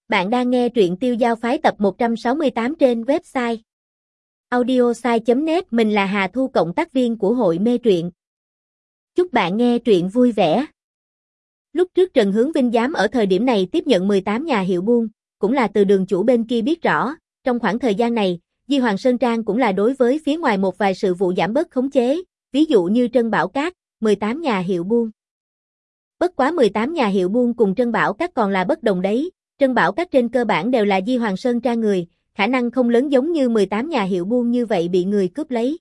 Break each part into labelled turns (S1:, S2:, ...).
S1: Bạn đang nghe truyện Tiêu Giao Phái tập 168 trên website audiosai.net. Mình là Hà Thu, cộng tác viên của hội mê truyện. Chúc bạn nghe truyện vui vẻ. Lúc trước Trần Hướng Vinh dám ở thời điểm này tiếp nhận 18 nhà hiệu buôn, cũng là từ đường chủ bên kia biết rõ, trong khoảng thời gian này, Di Hoàng Sơn Trang cũng là đối với phía ngoài một vài sự vụ giảm bớt khống chế, ví dụ như Trân Bảo Các, 18 nhà hiệu buôn. Bất quá 18 nhà hiệu buôn cùng Trân Bảo Các còn là bất đồng đấy. Trân Bảo Các trên cơ bản đều là Di Hoàng Sơn Trang người, khả năng không lớn giống như 18 nhà hiệu buôn như vậy bị người cướp lấy.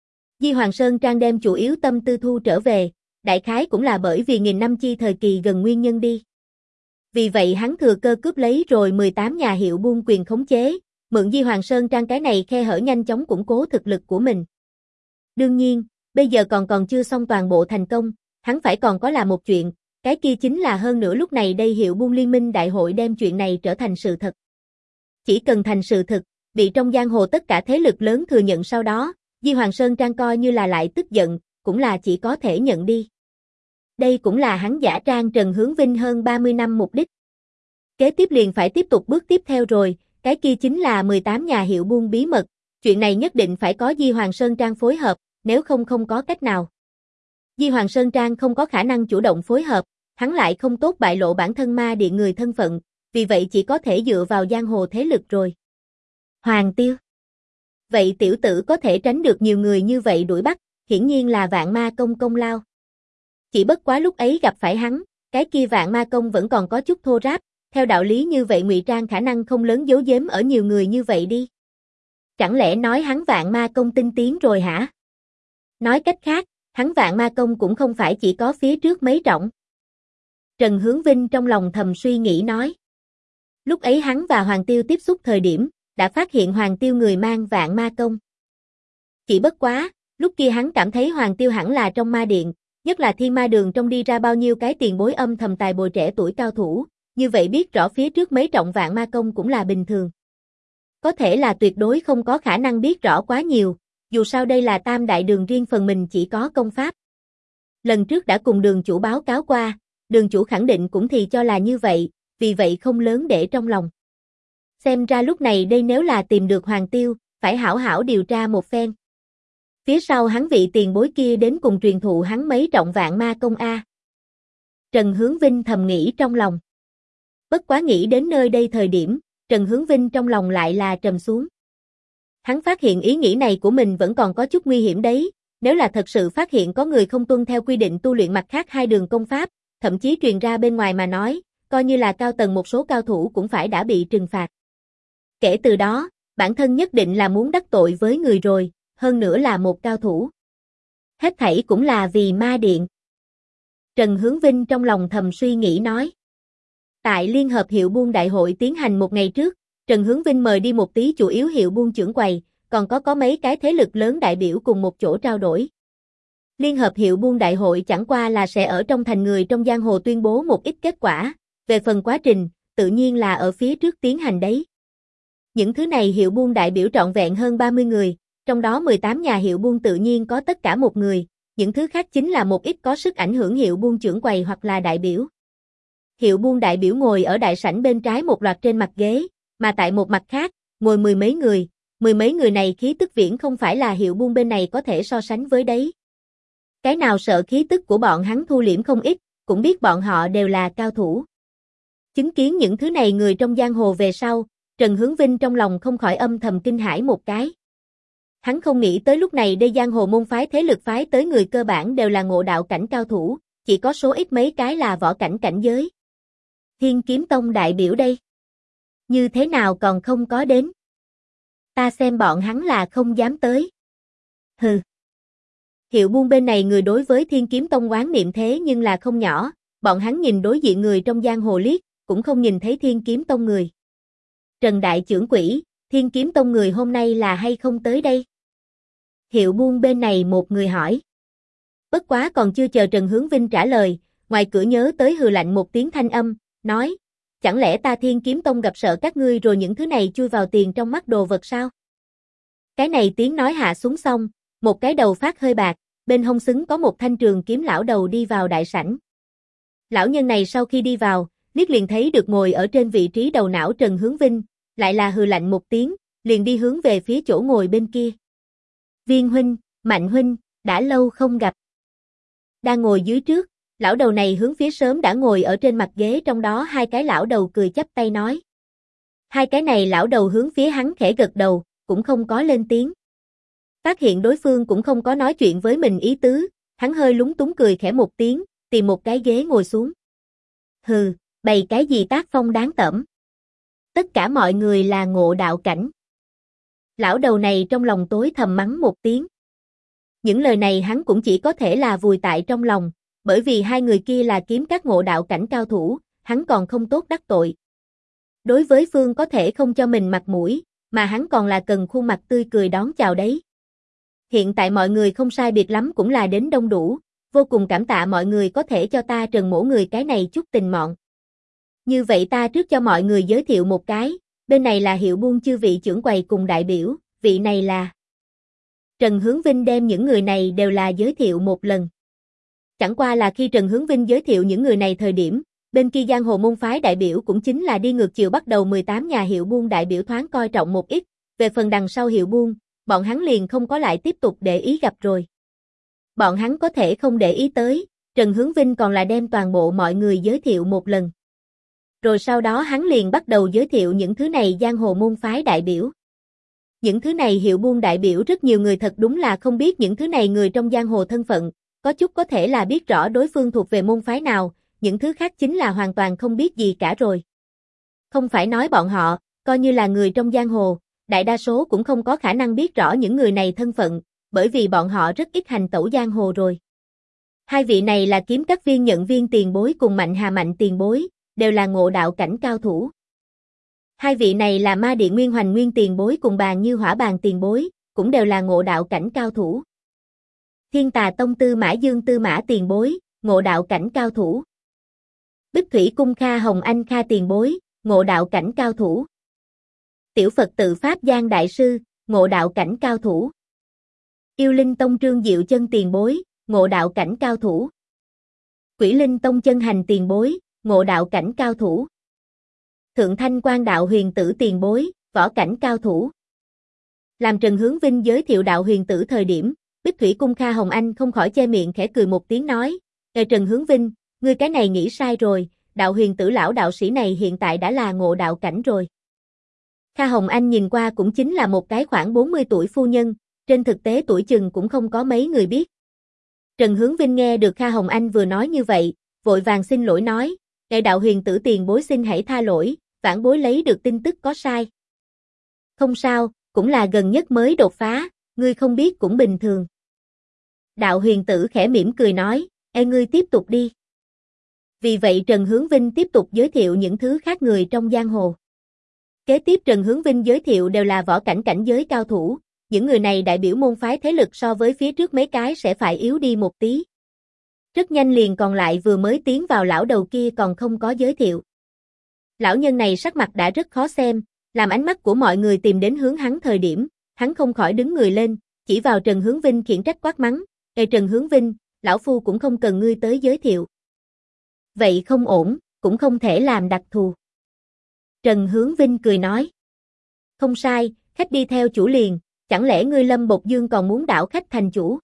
S1: Di Hoàng Sơn Trang đem chủ yếu tâm tư thu trở về, đại khái cũng là bởi vì nghìn năm chi thời kỳ gần nguyên nhân đi. Vì vậy hắn thừa cơ cướp lấy rồi 18 nhà hiệu buôn quyền khống chế, mượn Di Hoàng Sơn Trang cái này khe hở nhanh chóng củng cố thực lực của mình. Đương nhiên, bây giờ còn chưa xong toàn bộ thành công, hắn phải còn có là một chuyện. Cái kia chính là hơn nữa lúc này đây hiệu buôn liên minh đại hội đem chuyện này trở thành sự thật. Chỉ cần thành sự thật, bị trong giang hồ tất cả thế lực lớn thừa nhận sau đó, Di Hoàng Sơn Trang coi như là lại tức giận, cũng là chỉ có thể nhận đi. Đây cũng là hắn giả trang Trần Hướng Vinh hơn 30 năm mục đích. Kế tiếp liền phải tiếp tục bước tiếp theo rồi, cái kia chính là 18 nhà hiệu buôn bí mật, chuyện này nhất định phải có Di Hoàng Sơn Trang phối hợp, nếu không có cách nào. Di Hoàng Sơn Trang không có khả năng chủ động phối hợp, hắn lại không tốt bại lộ bản thân ma điện người thân phận, vì vậy chỉ có thể dựa vào giang hồ thế lực rồi. Hoàng Tiêu. Vậy tiểu tử có thể tránh được nhiều người như vậy đuổi bắt, hiển nhiên là Vạn Ma Công công lao. Chỉ bất quá lúc ấy gặp phải hắn, cái kia Vạn Ma Công vẫn còn có chút thô ráp, theo đạo lý như vậy ngụy trang khả năng không lớn giấu giếm ở nhiều người như vậy đi. Chẳng lẽ nói hắn Vạn Ma Công tinh tiến rồi hả? Nói cách khác, hắn Vạn Ma Công cũng không phải chỉ có phía trước mấy trọng. Trần Hướng Vinh trong lòng thầm suy nghĩ nói. Lúc ấy hắn và Hoàng Tiêu tiếp xúc thời điểm, đã phát hiện Hoàng Tiêu người mang Vạn Ma Công. Chỉ bất quá, lúc kia hắn cảm thấy Hoàng Tiêu hẳn là trong ma điện, nhất là Thiên Ma Đường trong đi ra bao nhiêu cái tiền bối âm thầm tài bồi trẻ tuổi cao thủ, như vậy biết rõ phía trước mấy trọng Vạn Ma Công cũng là bình thường. Có thể là tuyệt đối không có khả năng biết rõ quá nhiều, dù sao đây là Tam Đại Đường riêng phần mình chỉ có công pháp. Lần trước đã cùng đường chủ báo cáo qua, đường chủ khẳng định cũng thì cho là như vậy, vì vậy không lớn để trong lòng. Xem ra lúc này đây nếu là tìm được Hoàng Tiêu, phải hảo hảo điều tra một phen. Phía sau hắn vị tiền bối kia đến cùng truyền thụ hắn mấy trọng Vạn Ma Công a. Trần Hướng Vinh thầm nghĩ trong lòng. Bất quá nghĩ đến nơi đây thời điểm, Trần Hướng Vinh trong lòng lại là trầm xuống. Hắn phát hiện ý nghĩ này của mình vẫn còn có chút nguy hiểm đấy, nếu là thật sự phát hiện có người không tuân theo quy định tu luyện mặt khác hai đường công pháp, thậm chí truyền ra bên ngoài mà nói, coi như là cao tầng một số cao thủ cũng phải đã bị trừng phạt. Kể từ đó, bản thân nhất định là muốn đắc tội với người rồi, hơn nữa là một cao thủ. Hết thảy cũng là vì ma điện. Trần Hướng Vinh trong lòng thầm suy nghĩ nói. Tại Liên hợp hiệu buôn đại hội tiến hành một ngày trước, Trần Hướng Vinh mời đi một tí chủ yếu hiệu buôn trưởng quầy, còn có mấy cái thế lực lớn đại biểu cùng một chỗ trao đổi. Liên hợp hiệu buôn đại hội chẳng qua là sẽ ở trong thành người trong giang hồ tuyên bố một ít kết quả, về phần quá trình, tự nhiên là ở phía trước tiến hành đấy. Những thứ này hiệu buôn đại biểu trọn vẹn hơn 30 người, trong đó 18 nhà hiệu buôn tự nhiên có tất cả một người, những thứ khác chính là một ít có sức ảnh hưởng hiệu buôn trưởng quầy hoặc là đại biểu. Hiệu buôn đại biểu ngồi ở đại sảnh bên trái một loạt trên mặt ghế, mà tại một mặt khác, ngồi mười mấy người này khí tức viễn không phải là hiệu buôn bên này có thể so sánh với đấy. Cái nào sợ khí tức của bọn hắn thu liễm không ít, cũng biết bọn họ đều là cao thủ. Chứng kiến những thứ này người trong giang hồ về sau, Trần Hướng Vinh trong lòng không khỏi âm thầm kinh hãi một cái. Hắn không nghĩ tới lúc này đây giang hồ môn phái thế lực phái tới người cơ bản đều là ngộ đạo cảnh cao thủ, chỉ có số ít mấy cái là võ cảnh cảnh giới. Thiên Kiếm Tông đại biểu đây. Như thế nào còn không có đến? Ta xem bọn hắn là không dám tới. Hừ. Hiệu buôn bên này người đối với Thiên Kiếm Tông oán niệm thế nhưng là không nhỏ, bọn hắn nhìn đối diện người trong giang hồ liếc, cũng không nhìn thấy Thiên Kiếm Tông người. Trần Đại Trưởng Quỹ, Thiên Kiếm Tông người hôm nay là hay không tới đây? Hiệu buôn bên này một người hỏi. Bất quá còn chưa chờ Trần Hướng Vinh trả lời, ngoài cửa nhớ tới hừ lạnh một tiếng thanh âm, nói, chẳng lẽ ta Thiên Kiếm Tông gặp sợ các ngươi rồi những thứ này chui vào tiền trong mắt đồ vật sao? Cái này tiếng nói hạ xuống xong, một cái đầu phát hơi bạc, bên hông xứng có một thanh trường kiếm lão đầu đi vào đại sảnh. Lão nhân này sau khi đi vào, liếc liền thấy được ngồi ở trên vị trí đầu não Trần Hướng Vinh, lại là hừ lạnh một tiếng, liền đi hướng về phía chỗ ngồi bên kia. Viên huynh, Mạnh huynh, đã lâu không gặp. Đang ngồi dưới trước, lão đầu này hướng phía sớm đã ngồi ở trên mặt ghế trong đó hai cái lão đầu cười chắp tay nói. Hai cái này lão đầu hướng phía hắn khẽ gật đầu, cũng không có lên tiếng. Phát hiện đối phương cũng không có nói chuyện với mình ý tứ, hắn hơi lúng túng cười khẽ một tiếng, tìm một cái ghế ngồi xuống. Hừ, bày cái gì tác phong đáng tởm. Tất cả mọi người là ngộ đạo cảnh. Lão đầu này trong lòng tối thầm mắng một tiếng. Những lời này hắn cũng chỉ có thể là vùi tại trong lòng, bởi vì hai người kia là kiếm các ngộ đạo cảnh cao thủ, hắn còn không tốt đắc tội. Đối với phương có thể không cho mình mặt mũi, mà hắn còn là cần khuôn mặt tươi cười đón chào đấy. Hiện tại mọi người không sai biệt lắm cũng là đến đông đủ, vô cùng cảm tạ mọi người có thể cho ta Trần Mỗ người cái này chút tình mọn. Như vậy ta trước cho mọi người giới thiệu một cái, bên này là Hiệu Buôn chư vị trưởng quầy cùng đại biểu, vị này là... Trần Hướng Vinh đem những người này đều là giới thiệu một lần. Chẳng qua là khi Trần Hướng Vinh giới thiệu những người này thời điểm, bên kia giang hồ môn phái đại biểu cũng chính là đi ngược chiều bắt đầu 18 nhà Hiệu Buôn đại biểu thoáng coi trọng một ít, về phần đằng sau Hiệu Buôn, bọn hắn liền không có lại tiếp tục để ý gặp rồi. Bọn hắn có thể không để ý tới, Trần Hướng Vinh còn là đem toàn bộ mọi người giới thiệu một lần. Rồi sau đó hắn liền bắt đầu giới thiệu những thứ này giang hồ môn phái đại biểu. Những thứ này Hiệu Buôn đại biểu rất nhiều người thật đúng là không biết những thứ này người trong giang hồ thân phận, có chút có thể là biết rõ đối phương thuộc về môn phái nào, những thứ khác chính là hoàn toàn không biết gì cả rồi. Không phải nói bọn họ, coi như là người trong giang hồ, đại đa số cũng không có khả năng biết rõ những người này thân phận, bởi vì bọn họ rất ít hành tẩu giang hồ rồi. Hai vị này là kiếm các viên nhận viên tiền bối cùng Mạnh Hà Mạnh tiền bối, đều là ngộ đạo cảnh cao thủ. Hai vị này là Ma Điện Nguyên Hoành Nguyên tiền bối cùng Bàn Như Hỏa Bàn tiền bối, cũng đều là ngộ đạo cảnh cao thủ. Thiên Tà Tông Tư Mã Dương Tư Mã tiền bối, ngộ đạo cảnh cao thủ. Bích Thủy Cung Kha Hồng Anh Kha tiền bối, ngộ đạo cảnh cao thủ. Tiểu Phật Tự Pháp Giang Đại Sư, ngộ đạo cảnh cao thủ. Yêu Linh Tông Trương Diệu Chân tiền bối, ngộ đạo cảnh cao thủ. Quỷ Linh Tông Chân Hành tiền bối, ngộ đạo cảnh cao thủ. Thượng Thanh Quan Đạo Huyền Tử tiền bối, võ cảnh cao thủ. Làm Trần Hướng Vinh giới thiệu Đạo Huyền Tử thời điểm, Bích Thủy Cung Kha Hồng Anh không khỏi che miệng khẽ cười một tiếng nói, Trần Hướng Vinh, ngươi cái này nghĩ sai rồi, Đạo Huyền Tử lão đạo sĩ này hiện tại đã là ngộ đạo cảnh rồi. Kha Hồng Anh nhìn qua cũng chính là một cái khoảng 40 tuổi phu nhân, trên thực tế tuổi chừng cũng không có mấy người biết. Trần Hướng Vinh nghe được Kha Hồng Anh vừa nói như vậy, vội vàng xin lỗi nói, Đạo Huyền Tử tiền bối xin hãy tha lỗi, vãn bối lấy được tin tức có sai. Không sao, cũng là gần nhất mới đột phá, ngươi không biết cũng bình thường. Đạo Huyền Tử khẽ mỉm cười nói, ngươi tiếp tục đi. Vì vậy Trần Hướng Vinh tiếp tục giới thiệu những thứ khác người trong giang hồ. Kế tiếp Trần Hướng Vinh giới thiệu đều là võ cảnh cảnh giới cao thủ, những người này đại biểu môn phái thế lực so với phía trước mấy cái sẽ phải yếu đi một tí. Rất nhanh liền còn lại vừa mới tiến vào lão đầu kia còn không có giới thiệu. Lão nhân này sắc mặt đã rất khó xem, làm ánh mắt của mọi người tìm đến hướng hắn thời điểm, hắn không khỏi đứng người lên, chỉ vào Trần Hướng Vinh khiển trách quát mắng, Trần Hướng Vinh, lão phu cũng không cần ngươi tới giới thiệu. Vậy không ổn, cũng không thể làm đặc thù. Trần Hướng Vinh cười nói, không sai, khách đi theo chủ liền, chẳng lẽ ngươi Lâm Bột Dương còn muốn đảo khách thành chủ?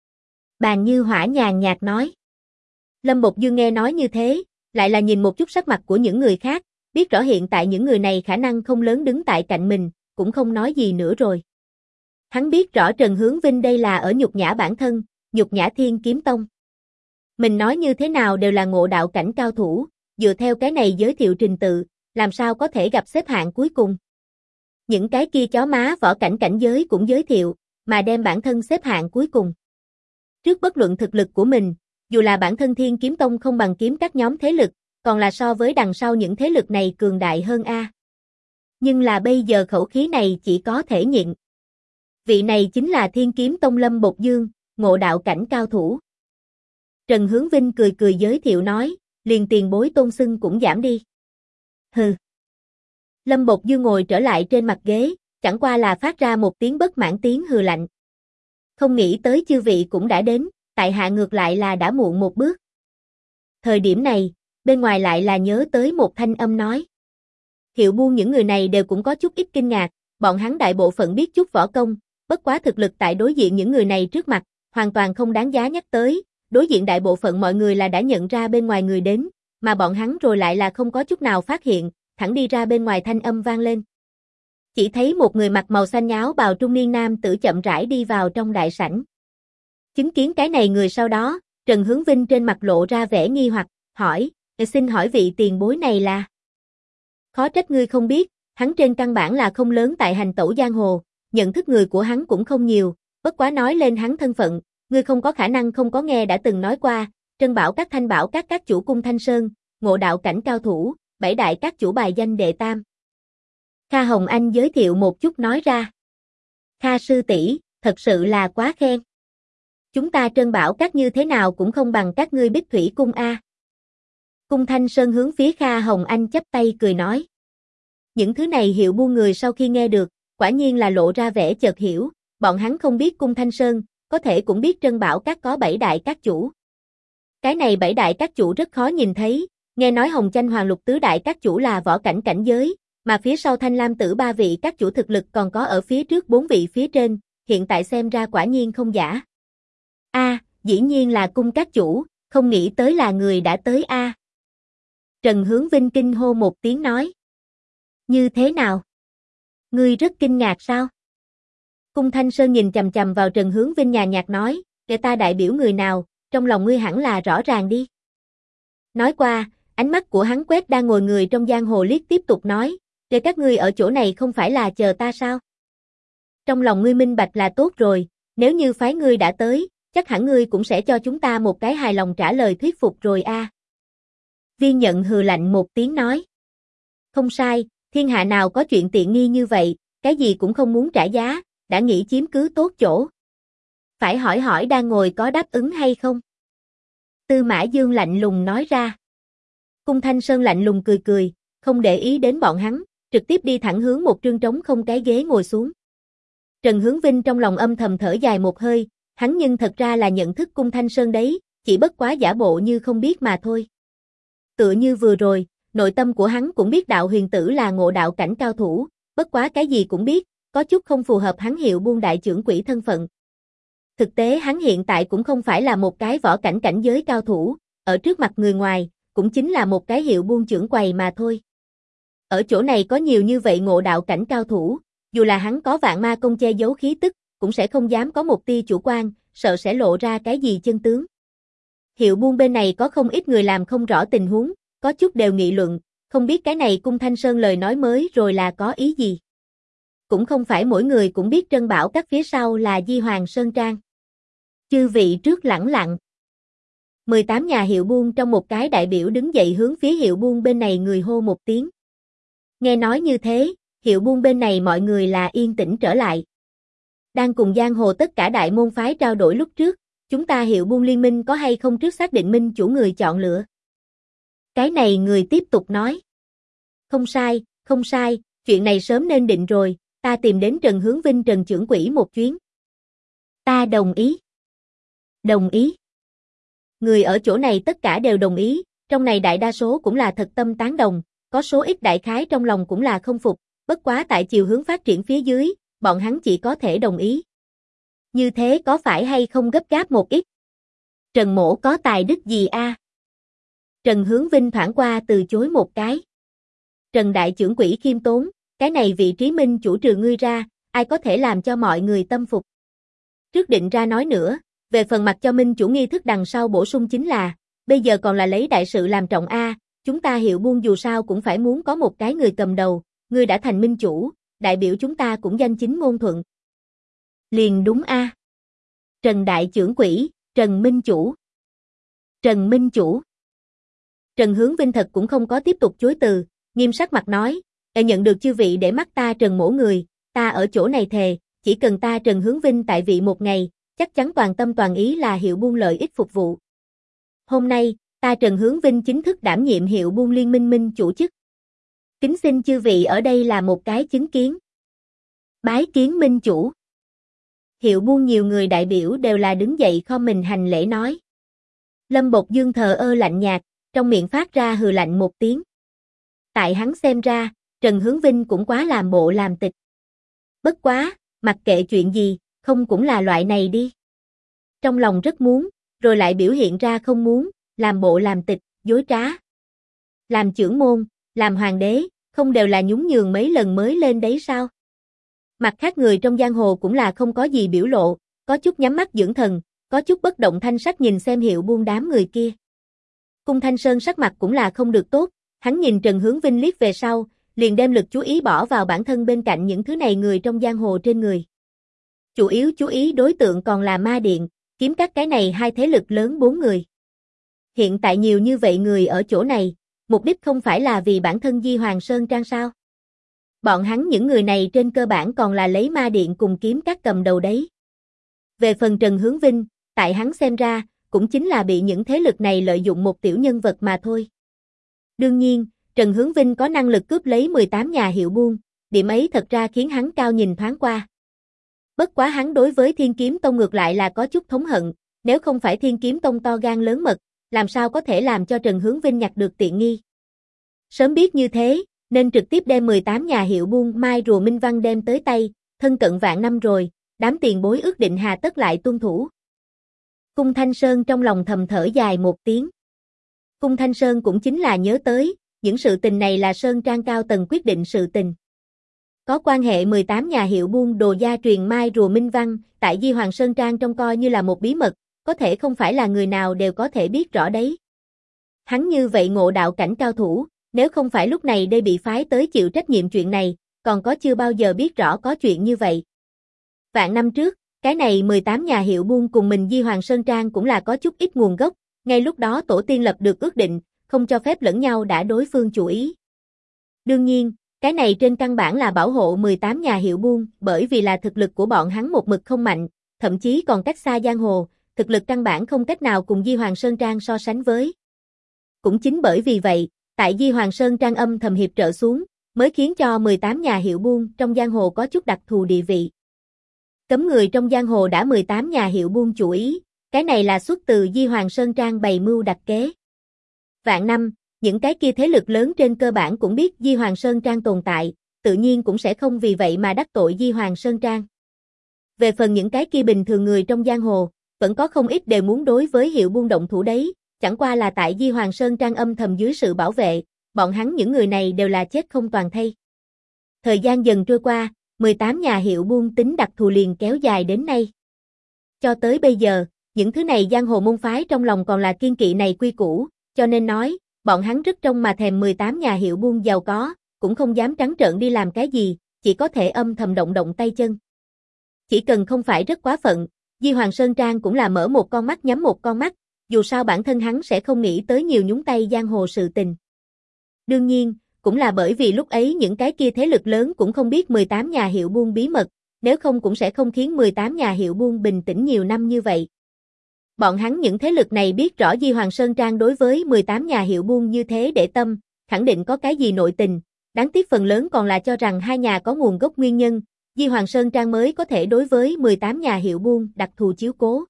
S1: Bàn Như Hỏa nhàn nhạt nói. Lâm Bột Dương nghe nói như thế, lại là nhìn một chút sắc mặt của những người khác, biết rõ hiện tại những người này khả năng không lớn đứng tại cạnh mình, cũng không nói gì nữa rồi. Hắn biết rõ Trần Hướng Vinh đây là ở nhục nhã bản thân, nhục nhã Thiên Kiếm Tông. Mình nói như thế nào đều là ngộ đạo cảnh cao thủ, dựa theo cái này giới thiệu trình tự, làm sao có thể gặp xếp hạng cuối cùng. Những cái kia chó má võ cảnh cảnh giới cũng giới thiệu, mà đem bản thân xếp hạng cuối cùng. Trước bất luận thực lực của mình, dù là bản thân Thiên Kiếm Tông không bằng kiếm các nhóm thế lực, còn là so với đằng sau những thế lực này cường đại hơn a. Nhưng là bây giờ khẩu khí này chỉ có thể nhịn. Vị này chính là Thiên Kiếm Tông Lâm Bột Dương, ngộ đạo cảnh cao thủ. Trần Hướng Vinh cười cười giới thiệu nói, liền tiền bối tôn xưng cũng giảm đi. Hừ. Lâm Bột Dương ngồi trở lại trên mặt ghế, chẳng qua là phát ra một tiếng bất mãn tiếng hừ lạnh. Không nghĩ tới chư vị cũng đã đến, tại hạ ngược lại là đã muộn một bước. Thời điểm này, bên ngoài lại là nhớ tới một thanh âm nói. Hiệu buôn những người này đều cũng có chút ít kinh ngạc, bọn hắn đại bộ phận biết chút võ công, bất quá thực lực tại đối diện những người này trước mặt, hoàn toàn không đáng giá nhắc tới, đối diện đại bộ phận mọi người là đã nhận ra bên ngoài người đến, mà bọn hắn rồi lại là không có chút nào phát hiện, thẳng đi ra bên ngoài thanh âm vang lên. Chỉ thấy một người mặc màu xanh áo bào trung niên nam tử chậm rãi đi vào trong đại sảnh. Chứng kiến cái này người sau đó, Trần Hướng Vinh trên mặt lộ ra vẻ nghi hoặc, hỏi, xin hỏi vị tiền bối này là? Khó trách ngươi không biết, hắn trên căn bản là không lớn tại hành tẩu giang hồ, nhận thức người của hắn cũng không nhiều, bất quá nói lên hắn thân phận, ngươi không có khả năng không có nghe đã từng nói qua, Trân Bảo Các Thanh Bảo các chủ cung Thanh Sơn, ngộ đạo cảnh cao thủ, bảy đại các chủ bài danh đệ tam. Kha Hồng Anh giới thiệu một chút nói ra. Kha sư tỷ, thật sự là quá khen. Chúng ta Trân Bảo Các như thế nào cũng không bằng các ngươi Bích Thủy Cung a. Cung Thanh Sơn hướng phía Kha Hồng Anh chắp tay cười nói. Những thứ này hiệu buôn người sau khi nghe được, quả nhiên là lộ ra vẻ chợt hiểu, bọn hắn không biết Cung Thanh Sơn, có thể cũng biết Trân Bảo Các có bảy đại các chủ. Cái này bảy đại các chủ rất khó nhìn thấy, nghe nói Hồng Chanh Hoàng Lục tứ đại các chủ là võ cảnh cảnh giới, mà phía sau Thanh Lam Tử ba vị các chủ thực lực còn có ở phía trước bốn vị phía trên, hiện tại xem ra quả nhiên không giả. Dĩ nhiên là Cung các chủ, không nghĩ tới là người đã tới a. Trần Hướng Vinh kinh hô một tiếng nói. Như thế nào? Ngươi rất kinh ngạc sao? Cung Thanh Sơn nhìn chằm chằm vào Trần Hướng Vinh nhàn nhạt nói, để ta đại biểu người nào, trong lòng ngươi hẳn là rõ ràng đi. Nói qua, ánh mắt của hắn quét đang ngồi người trong giang hồ liếc tiếp tục nói, để các ngươi ở chỗ này không phải là chờ ta sao? Trong lòng ngươi minh bạch là tốt rồi, nếu như phái ngươi đã tới, chắc hẳn ngươi cũng sẽ cho chúng ta một cái hài lòng trả lời thuyết phục rồi a. Viên Nhận hừ lạnh một tiếng nói. Không sai, thiên hạ nào có chuyện tiện nghi như vậy, cái gì cũng không muốn trả giá, đã nghĩ chiếm cứ tốt chỗ. Phải hỏi hỏi đang ngồi có đáp ứng hay không? Tư Mã Dương lạnh lùng nói ra. Cung Thanh Sơn lạnh lùng cười cười, không để ý đến bọn hắn, trực tiếp đi thẳng hướng một trương trống không cái ghế ngồi xuống. Trần Hướng Vinh trong lòng âm thầm thở dài một hơi, hắn nhưng thật ra là nhận thức Cung Thanh Sơn đấy, chỉ bất quá giả bộ như không biết mà thôi. Tựa như vừa rồi, nội tâm của hắn cũng biết đạo huyền tử là ngộ đạo cảnh cao thủ, bất quá cái gì cũng biết, có chút không phù hợp hắn hiệu buôn đại trưởng quỹ thân phận. Thực tế hắn hiện tại cũng không phải là một cái võ cảnh cảnh giới cao thủ, ở trước mặt người ngoài, cũng chính là một cái hiệu buôn trưởng quầy mà thôi. Ở chỗ này có nhiều như vậy ngộ đạo cảnh cao thủ, dù là hắn có vạn ma công che giấu khí tức, cũng sẽ không dám có một tia chủ quan, sợ sẽ lộ ra cái gì chân tướng. Hiệu buôn bên này có không ít người làm không rõ tình huống, có chút đều nghị luận, không biết cái này Cung Thanh Sơn lời nói mới rồi là có ý gì. Cũng không phải mỗi người cũng biết Trân Bảo Các phía sau là Di Hoàng Sơn Trang. Chư vị trước lẳng lặng. 18 nhà hiệu buôn trong một cái đại biểu đứng dậy hướng phía hiệu buôn bên này người hô một tiếng. Nghe nói như thế, hiệu buôn bên này mọi người là yên tĩnh trở lại. Đang cùng giang hồ tất cả đại môn phái trao đổi lúc trước, chúng ta hiệu buôn liên minh có hay không trước xác định minh chủ người chọn lựa. Cái này người tiếp tục nói. Không sai, chuyện này sớm nên định rồi, ta tìm đến Trần Hướng Vinh Trần trưởng quỹ một chuyến. Ta đồng ý. Đồng ý. Người ở chỗ này tất cả đều đồng ý, trong này đại đa số cũng là thật tâm tán đồng, có số ít đại khái trong lòng cũng là không phục, bất quá tại chiều hướng phát triển phía dưới, bọn hắn chỉ có thể đồng ý. Như thế có phải hay không gấp gáp một ít? Trần mỗ có tài đức gì a? Trần Hướng Vinh thoảng qua từ chối một cái. Trần đại trưởng quỹ khiêm tốn, cái này vị trí minh chủ trừ ngươi ra, ai có thể làm cho mọi người tâm phục. Trước định ra nói nữa, về phần mặt cho minh chủ nghi thức đằng sau bổ sung chính là, bây giờ còn là lấy đại sự làm trọng a, chúng ta hiệu buôn dù sao cũng phải muốn có một cái người cầm đầu, ngươi đã thành minh chủ, đại biểu chúng ta cũng danh chính ngôn thuận. Liền đúng a. Trần đại trưởng quỹ, Trần minh chủ. Trần minh chủ. Trần Hướng Vinh thật cũng không có tiếp tục chối từ, nghiêm sắc mặt nói, nhận được chư vị để mắt ta Trần mỗ người, ta ở chỗ này thề, chỉ cần ta Trần Hướng Vinh tại vị một ngày, chắc chắn toàn tâm toàn ý là hiệu buôn lợi ích phục vụ. Hôm nay, ta Trần Hướng Vinh chính thức đảm nhiệm hiệu buôn liên minh minh chủ chức. Kính xin chư vị ở đây là một cái chứng kiến. Bái kiến minh chủ. Hiệu buôn nhiều người đại biểu đều là đứng dậy khom mình hành lễ nói. Lâm Bộc Dương thờ ơ lạnh nhạt, trong miệng phát ra hừ lạnh một tiếng. Tại hắn xem ra, Trần Hướng Vinh cũng quá làm bộ làm tịch. Bất quá, mặc kệ chuyện gì, không cũng là loại này đi. Trong lòng rất muốn, rồi lại biểu hiện ra không muốn, làm bộ làm tịch, dối trá. Làm chưởng môn, làm hoàng đế, không đều là nhún nhường mấy lần mới lên đấy sao? Mặt khác người trong giang hồ cũng là không có gì biểu lộ, có chút nhắm mắt dưỡng thần, có chút bất động thanh sắc nhìn xem Hiệu Buôn đám người kia. Cung Thanh Sơn sắc mặt cũng là không được tốt, hắn nhìn Trần Hướng Vinh liếc về sau, liền đem lực chú ý bỏ vào bản thân bên cạnh những thứ này người trong giang hồ trên người. Chủ yếu chú ý đối tượng còn là Ma Điện, Kiếm Các cái này hai thế lực lớn 4 người. Hiện tại nhiều như vậy người ở chỗ này, mục đích không phải là vì bản thân Di Hoàng Sơn Trang sao? Bọn hắn những người này trên cơ bản còn là lấy Ma Điện cùng Kiếm Các cầm đầu đấy. Về phần Trần Hướng Vinh, tại hắn xem ra, cũng chính là bị những thế lực này lợi dụng một tiểu nhân vật mà thôi. Đương nhiên, Trần Hướng Vinh có năng lực cướp lấy 18 nhà hiệu buôn, điểm ấy thật ra khiến hắn cao nhìn thoáng qua. Bất quá hắn đối với Thiên Kiếm Tông ngược lại là có chút thống hận, nếu không phải Thiên Kiếm Tông to gan lớn mật, làm sao có thể làm cho Trần Hướng Vinh nhặt được tiện nghi. Sớm biết như thế, nên trực tiếp đem 18 nhà hiệu buôn Mai Rùa Minh Văn đem tới tay, thân cận vạn năm rồi, đám tiền bối ước định hà tất lại tuân thủ. Cung Thanh Sơn trong lòng thầm thở dài một tiếng. Cung Thanh Sơn cũng chính là nhớ tới, những sự tình này là Sơn Trang cao tầng quyết định sự tình. Có quan hệ 18 nhà hiệu buôn đồ gia truyền Mai Rùa Minh Văn, tại Di Hoàng Sơn Trang trông coi như là một bí mật, có thể không phải là người nào đều có thể biết rõ đấy. Hắn như vậy ngộ đạo cảnh cao thủ, nếu không phải lúc này đây bị phái tới chịu trách nhiệm chuyện này, còn có chưa bao giờ biết rõ có chuyện như vậy. Vạn năm trước, cái này 18 nhà hiệu buôn cùng mình Di Hoàng Sơn Trang cũng là có chút ít nguồn gốc, ngay lúc đó tổ tiên lập được ước định, không cho phép lẫn nhau đã đối phương chủ ý. Đương nhiên, cái này trên căn bản là bảo hộ 18 nhà hiệu buôn, bởi vì là thực lực của bọn hắn một mực không mạnh, thậm chí còn cách xa giang hồ, thực lực căn bản không cách nào cùng Di Hoàng Sơn Trang so sánh với. Cũng chính bởi vì vậy, tại Di Hoàng Sơn Trang âm thầm hiệp trợ xuống, mới khiến cho 18 nhà hiệu buôn trong giang hồ có chút đặc thù địa vị. Cấm người trong giang hồ đã 18 nhà hiệu buôn chủ ý, cái này là xuất từ Di Hoàng Sơn Trang bày mưu đặt kế. Vạn năm, những cái kia thế lực lớn trên cơ bản cũng biết Di Hoàng Sơn Trang tồn tại, tự nhiên cũng sẽ không vì vậy mà đắc tội Di Hoàng Sơn Trang. Về phần những cái kia bình thường người trong giang hồ, vẫn có không ít đều muốn đối với hiệu buôn động thủ đấy, chẳng qua là tại Di Hoàng Sơn Trang âm thầm dưới sự bảo vệ, bọn hắn những người này đều là chết không toàn thây. Thời gian dần trôi qua, 18 nhà hiệu buôn tính đặc thù liền kéo dài đến nay. Cho tới bây giờ, những thứ này giang hồ môn phái trong lòng còn là kiên kỵ này quy củ, cho nên nói, bọn hắn rất trông mà thèm 18 nhà hiệu buôn giàu có, cũng không dám trắng trợn đi làm cái gì, chỉ có thể âm thầm động động tay chân. Chỉ cần không phải rất quá phận, Di Hoàng Sơn Trang cũng là mở một con mắt nhắm một con mắt, dù sao bản thân hắn sẽ không nghĩ tới nhiều nhúng tay giang hồ sự tình. Đương nhiên, cũng là bởi vì lúc ấy những cái kia thế lực lớn cũng không biết 18 nhà hiệu buôn bí mật, nếu không cũng sẽ không khiến 18 nhà hiệu buôn bình tĩnh nhiều năm như vậy. Bọn hắn những thế lực này biết rõ Di Hoàng Sơn Trang đối với 18 nhà hiệu buôn như thế để tâm, khẳng định có cái gì nội tình, đáng tiếc phần lớn còn là cho rằng hai nhà có nguồn gốc nguyên nhân, Di Hoàng Sơn Trang mới có thể đối với 18 nhà hiệu buôn đặc thù chiếu cố.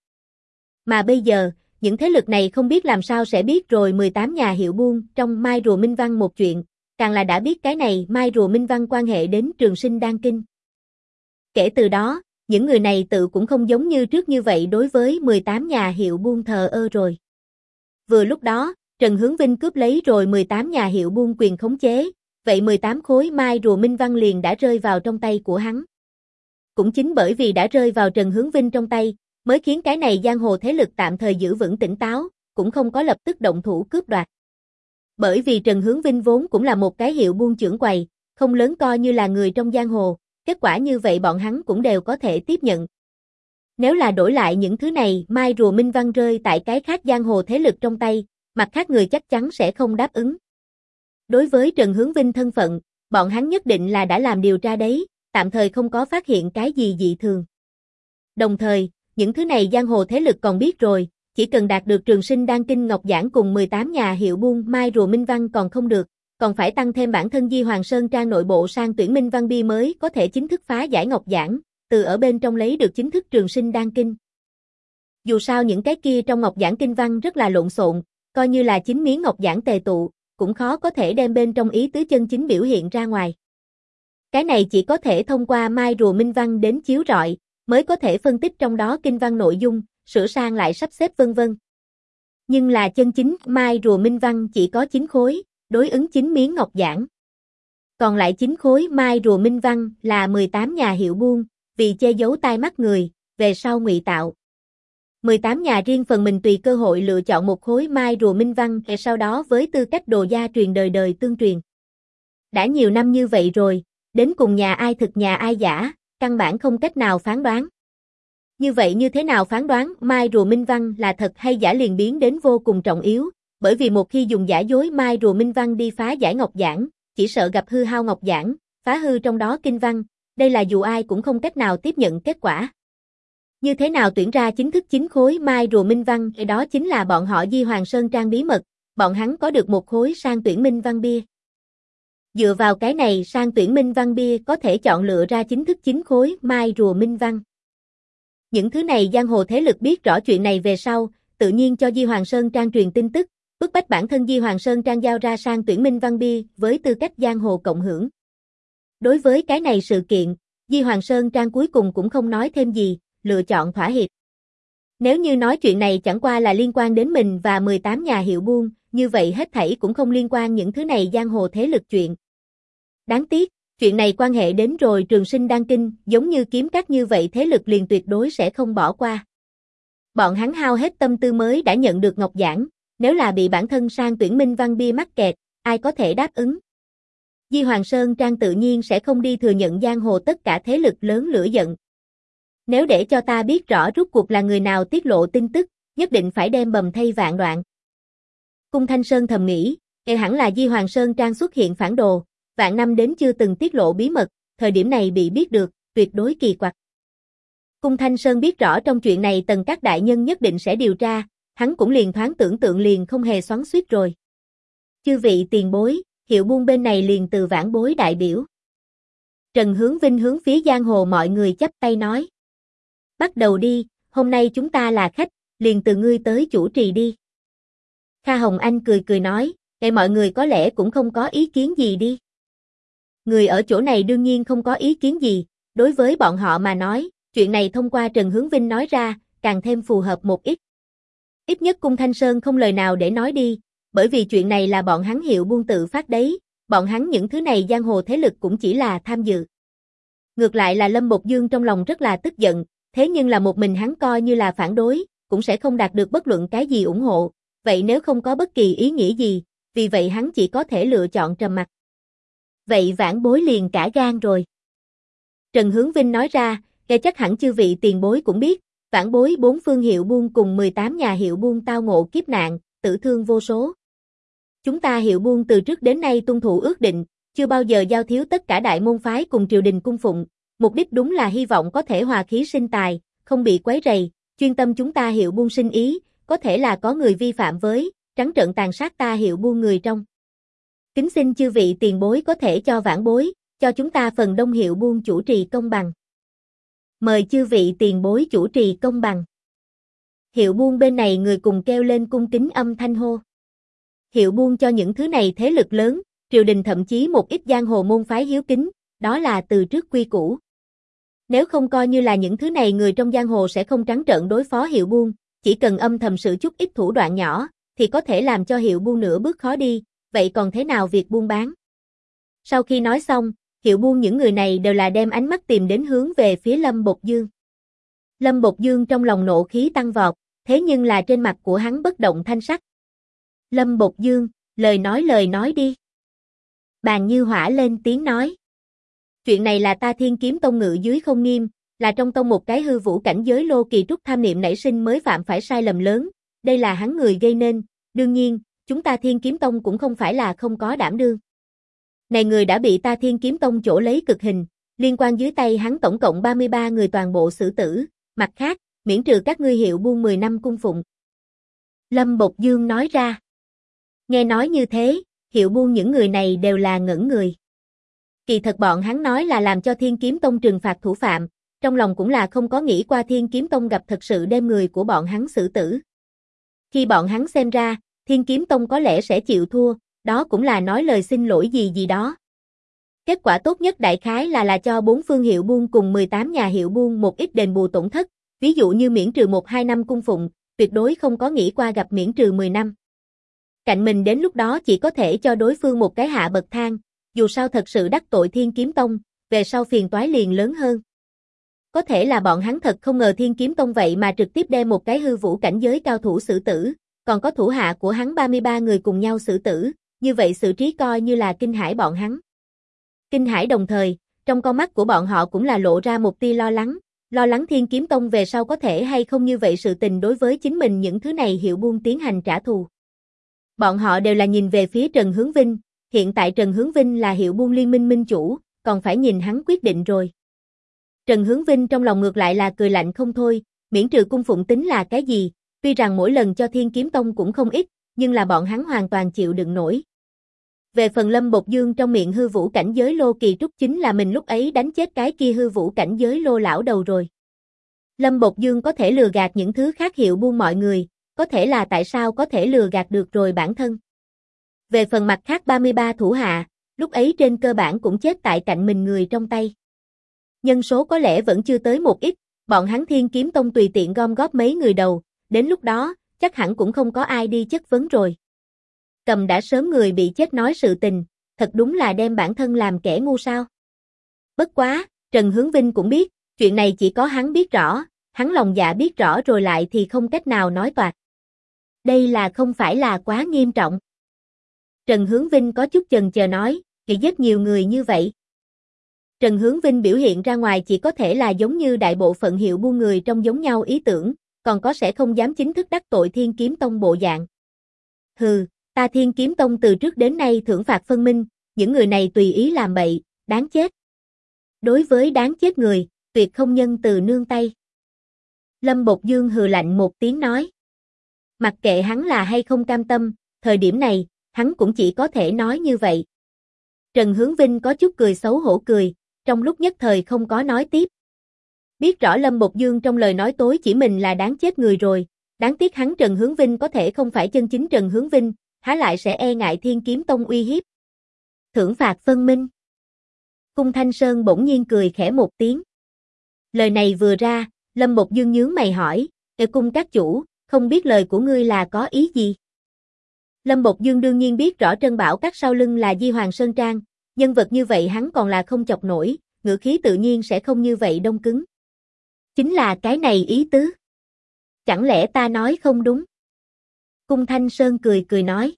S1: Mà bây giờ, những thế lực này không biết làm sao sẽ biết rồi 18 nhà hiệu buôn trong Mai Rùa Minh Văn một chuyện, càng là đã biết cái này Mai Rùa Minh Văn quan hệ đến Trường Sinh Đan Kinh. Kể từ đó, những người này tự cũng không giống như trước như vậy đối với 18 nhà hiệu buôn thờ ơ rồi. Vừa lúc đó, Trần Hướng Vinh cướp lấy rồi 18 nhà hiệu buôn quyền khống chế, vậy 18 khối Mai Rùa Minh Văn liền đã rơi vào trong tay của hắn. Cũng chính bởi vì đã rơi vào Trần Hướng Vinh trong tay, mới khiến cái này giang hồ thế lực tạm thời giữ vững tỉnh táo, cũng không có lập tức động thủ cướp đoạt. Bởi vì Trần Hướng Vinh vốn cũng là một cái hiệu buôn trưởng quầy, không lớn coi như là người trong giang hồ, kết quả như vậy bọn hắn cũng đều có thể tiếp nhận. Nếu là đổi lại những thứ này, Mai Rùa Minh Văn rơi tại cái khác giang hồ thế lực trong tay, mặt khác người chắc chắn sẽ không đáp ứng. Đối với Trần Hướng Vinh thân phận, bọn hắn nhất định là đã làm điều tra đấy, tạm thời không có phát hiện cái gì dị thường. Đồng thời, những thứ này giang hồ thế lực còn biết rồi, chỉ cần đạt được Trường Sinh Đan Kinh Ngọc Giảng cùng 18 nhà hiệu buôn Mai Rùa Minh Văn còn không được, còn phải tăng thêm bản thân Di Hoàng Sơn Trang nội bộ sang tuyển Minh Văn Bi mới có thể chính thức phá giải Ngọc Giảng, từ ở bên trong lấy được chính thức Trường Sinh Đan Kinh. Dù sao những cái kia trong Ngọc Giảng Kinh Văn rất là lộn xộn, coi như là 9 miếng ngọc giản tề tụ, cũng khó có thể đem bên trong ý tứ chân chính biểu hiện ra ngoài. Cái này chỉ có thể thông qua mai rùa minh văn đến chiếu rọi, mới có thể phân tích trong đó kinh văn nội dung, sửa sang lại sắp xếp vân vân. Nhưng là chân chính mai rùa minh văn chỉ có 9 khối, đối ứng 9 miếng ngọc giản. Còn lại 9 khối mai rùa minh văn là 18 nhà hiệu buôn, vì che giấu tai mắt người, về sau ngụy tạo. 18 nhà riêng phần mình tùy cơ hội lựa chọn một khối mai rùa minh văn và sau đó với tư cách đồ gia truyền đời đời tương truyền. Đã nhiều năm như vậy rồi, đến cùng nhà ai thực nhà ai giả, căn bản không cách nào phán đoán. Như vậy như thế nào phán đoán mai rùa minh văn là thật hay giả liền biến đến vô cùng trọng yếu, bởi vì một khi dùng giả dối mai rùa minh văn đi phá giải ngọc giản, chỉ sợ gặp hư hao ngọc giản, phá hư trong đó kinh văn, đây là dù ai cũng không cách nào tiếp nhận kết quả. Như thế nào tuyển ra chính thức 9 khối mai rùa minh văn, đó chính là bọn họ Di Hoàng Sơn Trang bí mật, bọn hắn có được một khối sang tuyển minh văn bia. Dựa vào cái này sang tuyển minh văn bia có thể chọn lựa ra chính thức 9 khối mai rùa minh văn. Những thứ này giang hồ thế lực biết rõ chuyện này về sau, tự nhiên cho Di Hoàng Sơn Trang truyền tin tức, bức bách bản thân Di Hoàng Sơn Trang giao ra sang tuyển minh văn bia với tư cách giang hồ cộng hưởng. Đối với cái này sự kiện, Di Hoàng Sơn Trang cuối cùng cũng không nói thêm gì, lựa chọn thỏa hiệp. Nếu như nói chuyện này chẳng qua là liên quan đến mình và 18 nhà hiệu buôn, như vậy hết thảy cũng không liên quan những thứ này giang hồ thế lực chuyện. Đáng tiếc, chuyện này quan hệ đến rồi Trường Sinh Đan Kinh, giống như kiếm cắt như vậy thế lực liền tuyệt đối sẽ không bỏ qua. Bọn hắn hao hết tâm tư mới đã nhận được ngọc giản, nếu là bị bản thân sang tuyển minh văn bia mắc kẹt, ai có thể đáp ứng. Di Hoàng Sơn Trang tự nhiên sẽ không đi thừa nhận giang hồ tất cả thế lực lớn lửa giận. Nếu để cho ta biết rõ rốt cuộc là người nào tiết lộ tin tức, nhất định phải đem bầm thây vạn đoạn. Cung Thanh Sơn thầm nghĩ, hẳn là Di Hoàng Sơn Trang xuất hiện phản đồ, vạn năm đến chưa từng tiết lộ bí mật, thời điểm này bị biết được, tuyệt đối kỳ quặc. Cung Thanh Sơn biết rõ trong chuyện này Tần các đại nhân nhất định sẽ điều tra, hắn cũng liền thoáng tưởng tượng liền không hề xoắn xuýt rồi. Chư vị tiền bối, hiệu buôn bên này liền từ vãn bối đại biểu. Trần Hướng Vinh hướng phía giang hồ mọi người chắp tay nói. Bắt đầu đi, hôm nay chúng ta là khách, liền từ ngươi tới chủ trì đi. Kha Hồng Anh cười cười nói, mọi người có lẽ cũng không có ý kiến gì đi. Người ở chỗ này đương nhiên không có ý kiến gì, đối với bọn họ mà nói, chuyện này thông qua Trần Hướng Vinh nói ra, càng thêm phù hợp một ít. Ít nhất Cung Thanh Sơn không lời nào để nói đi, bởi vì chuyện này là bọn hắn hiệu buôn tự phát đấy, bọn hắn những thứ này giang hồ thế lực cũng chỉ là tham dự. Ngược lại là Lâm Bột Dương trong lòng rất là tức giận, thế nhưng là một mình hắn coi như là phản đối, cũng sẽ không đạt được bất luận cái gì ủng hộ, vậy nếu không có bất kỳ ý nghĩa gì, vì vậy hắn chỉ có thể lựa chọn trầm mặc. Vậy vãn bối liền cả gan rồi. Trần Hướng Vinh nói ra, chắc hẳn chư vị tiền bối cũng biết, vãn bối 4 phương hiệu buôn cùng 18 nhà hiệu buôn tao ngộ kiếp nạn, tử thương vô số. Chúng ta hiệu buôn từ trước đến nay tuân thủ ước định, chưa bao giờ giao thiếu tất cả đại môn phái cùng triều đình cung phụng, mục đích đúng là hy vọng có thể hòa khí sinh tài, không bị quấy rầy, chuyên tâm chúng ta hiệu buôn sinh ý, có thể là có người vi phạm với, trắng trợn tàn sát ta hiệu buôn người trong. Kính xin chư vị tiền bối có thể cho vãn bối, cho chúng ta phần đông hiệu buôn chủ trì công bằng. Mời chư vị tiền bối chủ trì công bằng. Hiệu buôn bên này người cùng kêu lên cung kính âm thanh hô. Hiệu buôn cho những thứ này thế lực lớn, triều đình thậm chí một ít giang hồ môn phái hiếu kính, đó là từ trước quy củ. Nếu không coi như là những thứ này người trong giang hồ sẽ không trắng trợn đối phó hiệu buôn, chỉ cần âm thầm sử chút ít thủ đoạn nhỏ, thì có thể làm cho hiệu buôn nửa bước khó đi, vậy còn thế nào việc buôn bán? Sau khi nói xong, hiệu buôn những người này đều là đem ánh mắt tìm đến hướng về phía Lâm Bột Dương. Lâm Bột Dương trong lòng nộ khí tăng vọt, thế nhưng là trên mặt của hắn bất động thanh sắc. Lâm Bột Dương, lời nói đi. Bàn Như Hỏa lên tiếng nói. Chuyện này là ta Thiên Kiếm Tông ngự dưới không nghiêm, là trong tông một cái hư vũ cảnh giới lô kỳ trúc tham niệm nảy sinh mới phạm phải sai lầm lớn, đây là hắn người gây nên, đương nhiên, chúng ta Thiên Kiếm Tông cũng không phải là không có đảm đương. Này người đã bị ta Thiên Kiếm Tông chỗ lấy cực hình, liên quan dưới tay hắn tổng cộng 33 người toàn bộ xử tử, mặt khác, miễn trừ các ngươi hiệu buôn 10 năm cung phụng. Lâm Bột Dương nói ra. Nghe nói như thế, hiệu buôn những người này đều là ngẩn người. Kỳ thật bọn hắn nói là làm cho Thiên Kiếm Tông trừng phạt thủ phạm, trong lòng cũng là không có nghĩ qua Thiên Kiếm Tông gặp thật sự đem người của bọn hắn xử tử. Khi bọn hắn xem ra, Thiên Kiếm Tông có lẽ sẽ chịu thua, đó cũng là nói lời xin lỗi gì gì đó. Kết quả tốt nhất đại khái là cho 4 phương hiệu buôn cùng 18 nhà hiệu buôn một ít đền bù tổn thất, ví dụ như miễn trừ 1-2 năm cung phụng, tuyệt đối không có nghĩ qua gặp miễn trừ 10 năm. Cạnh mình đến lúc đó chỉ có thể cho đối phương một cái hạ bậc thang, dù sao thật sự đắc tội Thiên Kiếm Tông, về sau phiền toái liền lớn hơn. Có thể là bọn hắn thật không ngờ Thiên Kiếm Tông vậy mà trực tiếp đem một cái hư vũ cảnh giới cao thủ xử tử, còn có thủ hạ của hắn 33 người cùng nhau xử tử, như vậy xử trí coi như là kinh hãi bọn hắn. Kinh hãi đồng thời, trong con mắt của bọn họ cũng là lộ ra một tia lo lắng Thiên Kiếm Tông về sau có thể hay không như vậy sự tình đối với chính mình những thứ này hiệu buôn tiến hành trả thù. Bọn họ đều là nhìn về phía Trần Hướng Vinh, hiện tại Trần Hướng Vinh là hiệu buôn liên minh minh chủ, còn phải nhìn hắn quyết định rồi. Trần Hướng Vinh trong lòng ngược lại là cười lạnh không thôi, miễn trừ cung phụng tính là cái gì, tuy rằng mỗi lần cho Thiên Kiếm Tông cũng không ít, nhưng là bọn hắn hoàn toàn chịu đựng nổi. Về phần Lâm Bột Dương trong miệng hư vũ cảnh giới lô kỳ trúc chính là mình lúc ấy đánh chết cái kia hư vũ cảnh giới lô lão đầu rồi. Lâm Bột Dương có thể lừa gạt những thứ khác hiệu buôn mọi người, có thể là tại sao có thể lừa gạt được rồi bản thân. Về phần mặt khác 33 thủ hạ, lúc ấy trên cơ bản cũng chết tại cạnh mình người trong tay. Nhân số có lẽ vẫn chưa tới một ít, bọn hắn Thiên Kiếm Tông tùy tiện gom góp mấy người đầu, đến lúc đó, chắc hẳn cũng không có ai đi chất vấn rồi. Cầm đã sớm người bị chết nói sự tình, thật đúng là đem bản thân làm kẻ ngu sao. Bất quá, Trần Hướng Vinh cũng biết, chuyện này chỉ có hắn biết rõ, hắn lòng dạ biết rõ rồi lại thì không cách nào nói toạc. Đây là không phải là quá nghiêm trọng. Trần Hướng Vinh có chút chần chờ nói, chỉ giết nhiều người như vậy. Trần Hướng Vinh biểu hiện ra ngoài chỉ có thể là giống như đại bộ phận hiệu buôn người trong giống nhau ý tưởng, còn có sẽ không dám chính thức đắc tội Thiên Kiếm Tông bộ dạng. Hừ, ta Thiên Kiếm Tông từ trước đến nay thưởng phạt phân minh, những người này tùy ý làm bậy, đáng chết. Đối với đáng chết người, tuyệt không nhân từ nương tay. Lâm Bột Dương hừ lạnh một tiếng nói. Mặc kệ hắn là hay không cam tâm, thời điểm này, hắn cũng chỉ có thể nói như vậy. Trần Hướng Vinh có chút cười xấu hổ cười, trong lúc nhất thời không có nói tiếp. Biết rõ Lâm Bột Dương trong lời nói tối chỉ mình là đáng chết người rồi, đáng tiếc hắn Trần Hướng Vinh có thể không phải chân chính Trần Hướng Vinh, há lại sẽ e ngại Thiên Kiếm Tông uy hiếp. Thưởng phạt phân minh. Cung Thanh Sơn bỗng nhiên cười khẽ một tiếng. Lời này vừa ra, Lâm Bột Dương nhướng mày hỏi, cung các chủ, không biết lời của ngươi là có ý gì? Lâm Bột Dương đương nhiên biết rõ Trân Bảo Các sau lưng là Di Hoàng Sơn Trang, nhân vật như vậy hắn còn là không chọc nổi, ngữ khí tự nhiên sẽ không như vậy đông cứng. Chính là cái này ý tứ. Chẳng lẽ ta nói không đúng? Cung Thanh Sơn cười cười nói.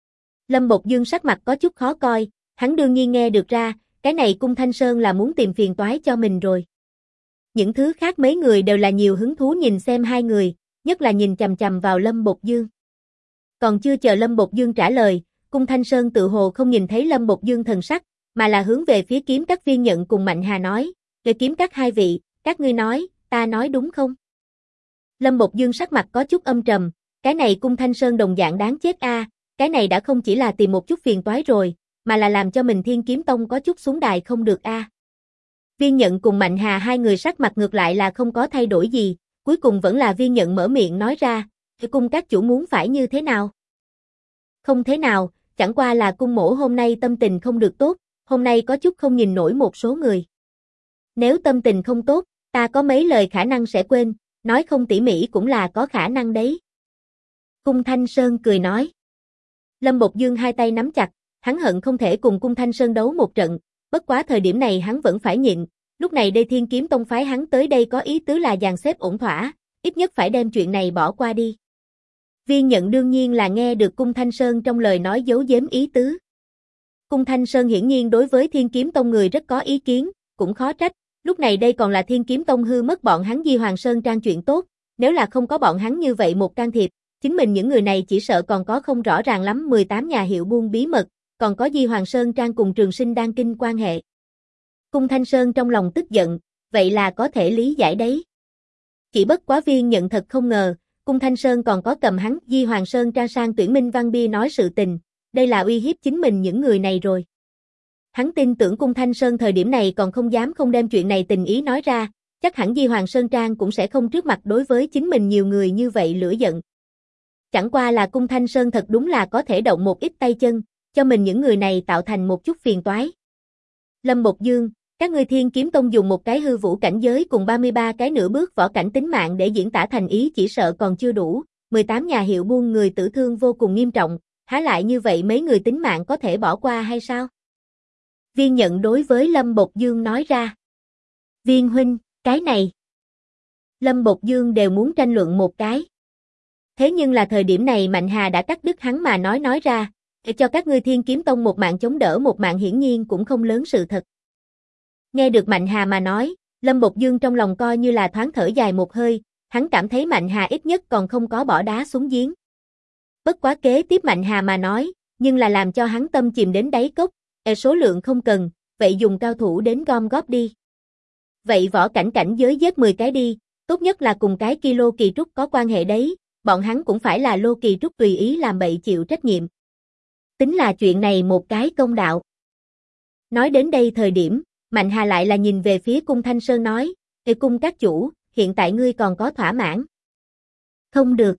S1: Lâm Bột Dương sắc mặt có chút khó coi, hắn đương nhiên nghe được ra, cái này Cung Thanh Sơn là muốn tìm phiền toái cho mình rồi. Những thứ khác mấy người đều là nhiều hứng thú nhìn xem hai người, nhất là nhìn chằm chằm vào Lâm Bột Dương. Còn chưa chờ Lâm Bột Dương trả lời, Cung Thanh Sơn tự hồ không nhìn thấy Lâm Bột Dương thần sắc, mà là hướng về phía Kiếm Các Viên Nhận cùng Mạnh Hà nói, về Kiếm Các hai vị, các ngươi nói, ta nói đúng không? Lâm Bột Dương sắc mặt có chút âm trầm, cái này Cung Thanh Sơn đồng dạng đáng chết a, cái này đã không chỉ là tìm một chút phiền toái rồi, mà là làm cho mình Thiên Kiếm Tông có chút xuống đài không được a. Viên Nhận cùng Mạnh Hà hai người sắc mặt ngược lại là không có thay đổi gì, cuối cùng vẫn là Viên Nhận mở miệng nói ra, cung các chủ muốn phải như thế nào? Không thế nào, chẳng qua là cung mỗ hôm nay tâm tình không được tốt, hôm nay có chút không nhìn nổi một số người. Nếu tâm tình không tốt, ta có mấy lời khả năng sẽ quên, nói không tỉ mỉ cũng là có khả năng đấy. Cung Thanh Sơn cười nói. Lâm Bột Dương hai tay nắm chặt, hắn hận không thể cùng Cung Thanh Sơn đấu một trận, bất quá thời điểm này hắn vẫn phải nhịn, lúc này đây Thiên Kiếm Tông phái hắn tới đây có ý tứ là dàn xếp ổn thỏa, ít nhất phải đem chuyện này bỏ qua đi. Viên Nhận đương nhiên là nghe được Cung Thanh Sơn trong lời nói giấu giếm ý tứ. Cung Thanh Sơn hiển nhiên đối với Thiên Kiếm Tông người rất có ý kiến, cũng khó trách, lúc này đây còn là Thiên Kiếm Tông hư mất bọn hắn Di Hoàng Sơn Trang chuyện tốt, nếu là không có bọn hắn như vậy một can thiệp, chính mình những người này chỉ sợ còn có không rõ ràng lắm 18 nhà hiệu buôn bí mật, còn có Di Hoàng Sơn Trang cùng Trường Sinh Đan Kinh quan hệ. Cung Thanh Sơn trong lòng tức giận, vậy là có thể lý giải đấy. Chỉ bất quá Viên Nhận thật không ngờ, Cung Thanh Sơn còn có cầm hắn Di Hoàng Sơn Trang sang tuyển Minh Văn Bia nói sự tình, đây là uy hiếp chính mình những người này rồi. Hắn tin tưởng Cung Thanh Sơn thời điểm này còn không dám không đem chuyện này tình ý nói ra, chắc hẳn Di Hoàng Sơn Trang cũng sẽ không trước mặt đối với chính mình nhiều người như vậy lửa giận. chẳng qua là Cung Thanh Sơn thật đúng là có thể động một ít tay chân, cho mình những người này tạo thành một chút phiền toái. Lâm Bột Dương, các ngươi Thiên Kiếm Tông dùng một cái hư vũ cảnh giới cùng 33 cái nửa bước võ cảnh tính mạng để diễn tả thành ý chỉ sợ còn chưa đủ, 18 nhà hiệu buôn người tử thương vô cùng nghiêm trọng, há lại như vậy mấy người tính mạng có thể bỏ qua hay sao? Viên Nhận đối với Lâm Bột Dương nói ra. Viên huynh, cái này. Lâm Bột Dương đều muốn tranh luận một cái. Thế nhưng là thời điểm này Mạnh Hà đã cắt đứt hắn mà nói ra, để cho các ngươi Thiên Kiếm Tông một mạng chống đỡ một mạng hiển nhiên cũng không lớn sự thật. Nghe được Mạnh Hà mà nói, Lâm Bột Dương trong lòng coi như là thoáng thở dài một hơi, hắn cảm thấy Mạnh Hà ít nhất còn không có bỏ đá xuống giếng. Bất quá kế tiếp Mạnh Hà mà nói, nhưng là làm cho hắn tâm chìm đến đáy cốc, số lượng không cần, vậy dùng cao thủ đến gom góp đi. Vậy võ cảnh cảnh giới giết 10 cái đi, tốt nhất là cùng cái kia Lô Kỳ Trúc có quan hệ đấy, bọn hắn cũng phải là Lô Kỳ Trúc tùy ý làm bậy chịu trách nhiệm. Tính là chuyện này một cái công đạo. Nói đến đây thời điểm, Mạnh Hà lại là nhìn về phía Cung Thanh Sơn nói, Cung các chủ, hiện tại ngươi còn có thỏa mãn. Không được.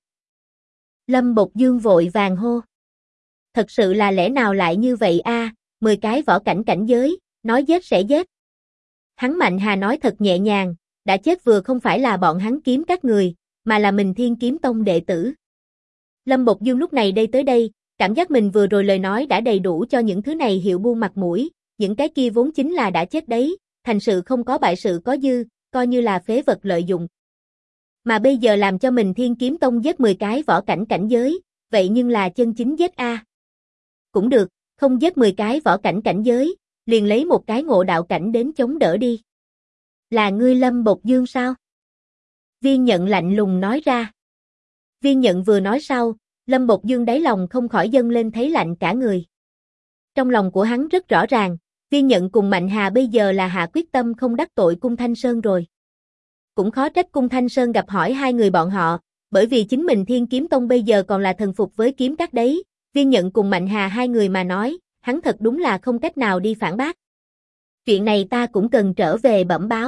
S1: Lâm Bột Dương vội vàng hô. Thật sự là lẽ nào lại như vậy a? 10 cái võ cảnh cảnh giới, nói giết sẽ giết. Hắn Mạnh Hà nói thật nhẹ nhàng, đã chết vừa không phải là bọn hắn kiếm các người, mà là mình Thiên Kiếm Tông đệ tử. Lâm Bột Dương lúc này tới đây, cảm giác mình vừa rồi lời nói đã đầy đủ cho những thứ này hiệu buôn mặt mũi, những cái kia vốn chính là đã chết đấy, thành sự không có bại sự có dư, coi như là phế vật lợi dụng. Mà bây giờ làm cho mình Thiên Kiếm Tông giết 10 cái võ cảnh cảnh giới, vậy nhưng là chân chính giết a. Cũng được, không giết 10 cái võ cảnh cảnh giới, liền lấy một cái ngộ đạo cảnh đến chống đỡ đi. Là ngươi Lâm Bột Dương sao? Viên Nhận lạnh lùng nói ra. Viên Nhận vừa nói sau, Lâm Bột Dương đáy lòng không khỏi dâng lên thấy lạnh cả người. Trong lòng của hắn rất rõ ràng, Viên Nhận cùng Mạnh Hà bây giờ là hạ quyết tâm không đắc tội Cung Thanh Sơn rồi. Cũng khó trách Cung Thanh Sơn gặp hỏi hai người bọn họ, bởi vì chính mình Thiên Kiếm Tông bây giờ còn là thần phục với kiếm các đấy, Viên Nhận cùng Mạnh Hà hai người mà nói, hắn thật đúng là không cách nào đi phản bác. Chuyện này ta cũng cần trở về bẩm báo.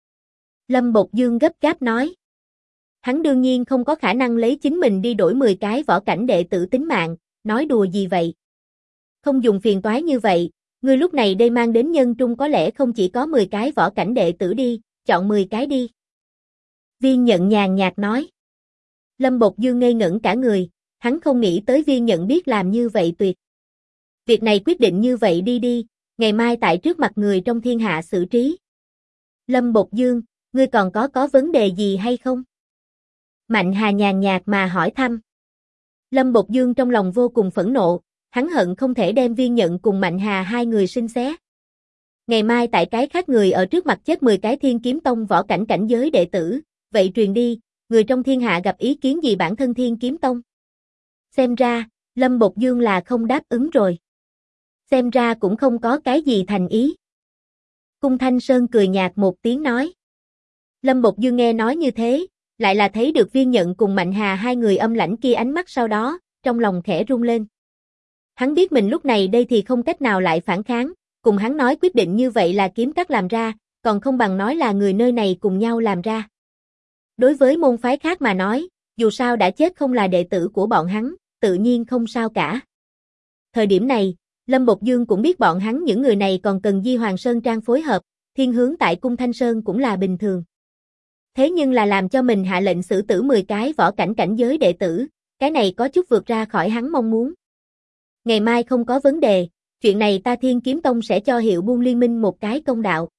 S1: Lâm Bột Dương gấp gáp nói. Hắn đương nhiên không có khả năng lấy chính mình đi đổi 10 cái võ cảnh đệ tử tính mạng, nói đùa gì vậy? Không dùng phiền toái như vậy, ngươi lúc này đây mang đến nhân trung có lẽ không chỉ có 10 cái võ cảnh đệ tử đi, chọn 10 cái đi. Viên Nhận nhàn nhạt nói. Lâm Bột Dương ngây ngẩn cả người, hắn không nghĩ tới Viên Nhận biết làm như vậy tuyệt. Việc này quyết định như vậy đi, ngày mai tại trước mặt người trong thiên hạ xử trí. Lâm Bột Dương, ngươi còn có vấn đề gì hay không? Mạnh Hà nhàn nhạt mà hỏi thăm. Lâm Bột Dương trong lòng vô cùng phẫn nộ, hắn hận không thể đem Viên Nhận cùng Mạnh Hà hai người sinh xé. Ngày mai tại cái khác người ở trước mặt chết 10 cái Thiên Kiếm Tông võ cảnh cảnh giới đệ tử, vậy truyền đi, người trong thiên hạ gặp ý kiến gì bản thân Thiên Kiếm Tông? Xem ra, Lâm Bột Dương là không đáp ứng rồi. Xem ra cũng không có cái gì thành ý. Cung Thanh Sơn cười nhạt một tiếng nói. Lâm Bột Dương nghe nói như thế, lại là thấy được Viên Nhận cùng Mạnh Hà hai người âm lãnh kia ánh mắt sau đó, trong lòng khẽ rung lên. Hắn biết mình lúc này đây thì không cách nào lại phản kháng, cùng hắn nói quyết định như vậy là kiếm các làm ra, còn không bằng nói là người nơi này cùng nhau làm ra. Đối với môn phái khác mà nói, dù sao đã chết không là đệ tử của bọn hắn, tự nhiên không sao cả. Thời điểm này, Lâm Bột Dương cũng biết bọn hắn những người này còn cần Di Hoàng Sơn Trang phối hợp, thiên hướng tại Cung Thanh Sơn cũng là bình thường. Thế nhưng là làm cho mình hạ lệnh xử tử 10 cái võ cảnh cảnh giới đệ tử, cái này có chút vượt ra khỏi hắn mong muốn. Ngày mai không có vấn đề, chuyện này ta Thiên Kiếm Tông sẽ cho hiệu buôn liên minh một cái công đạo.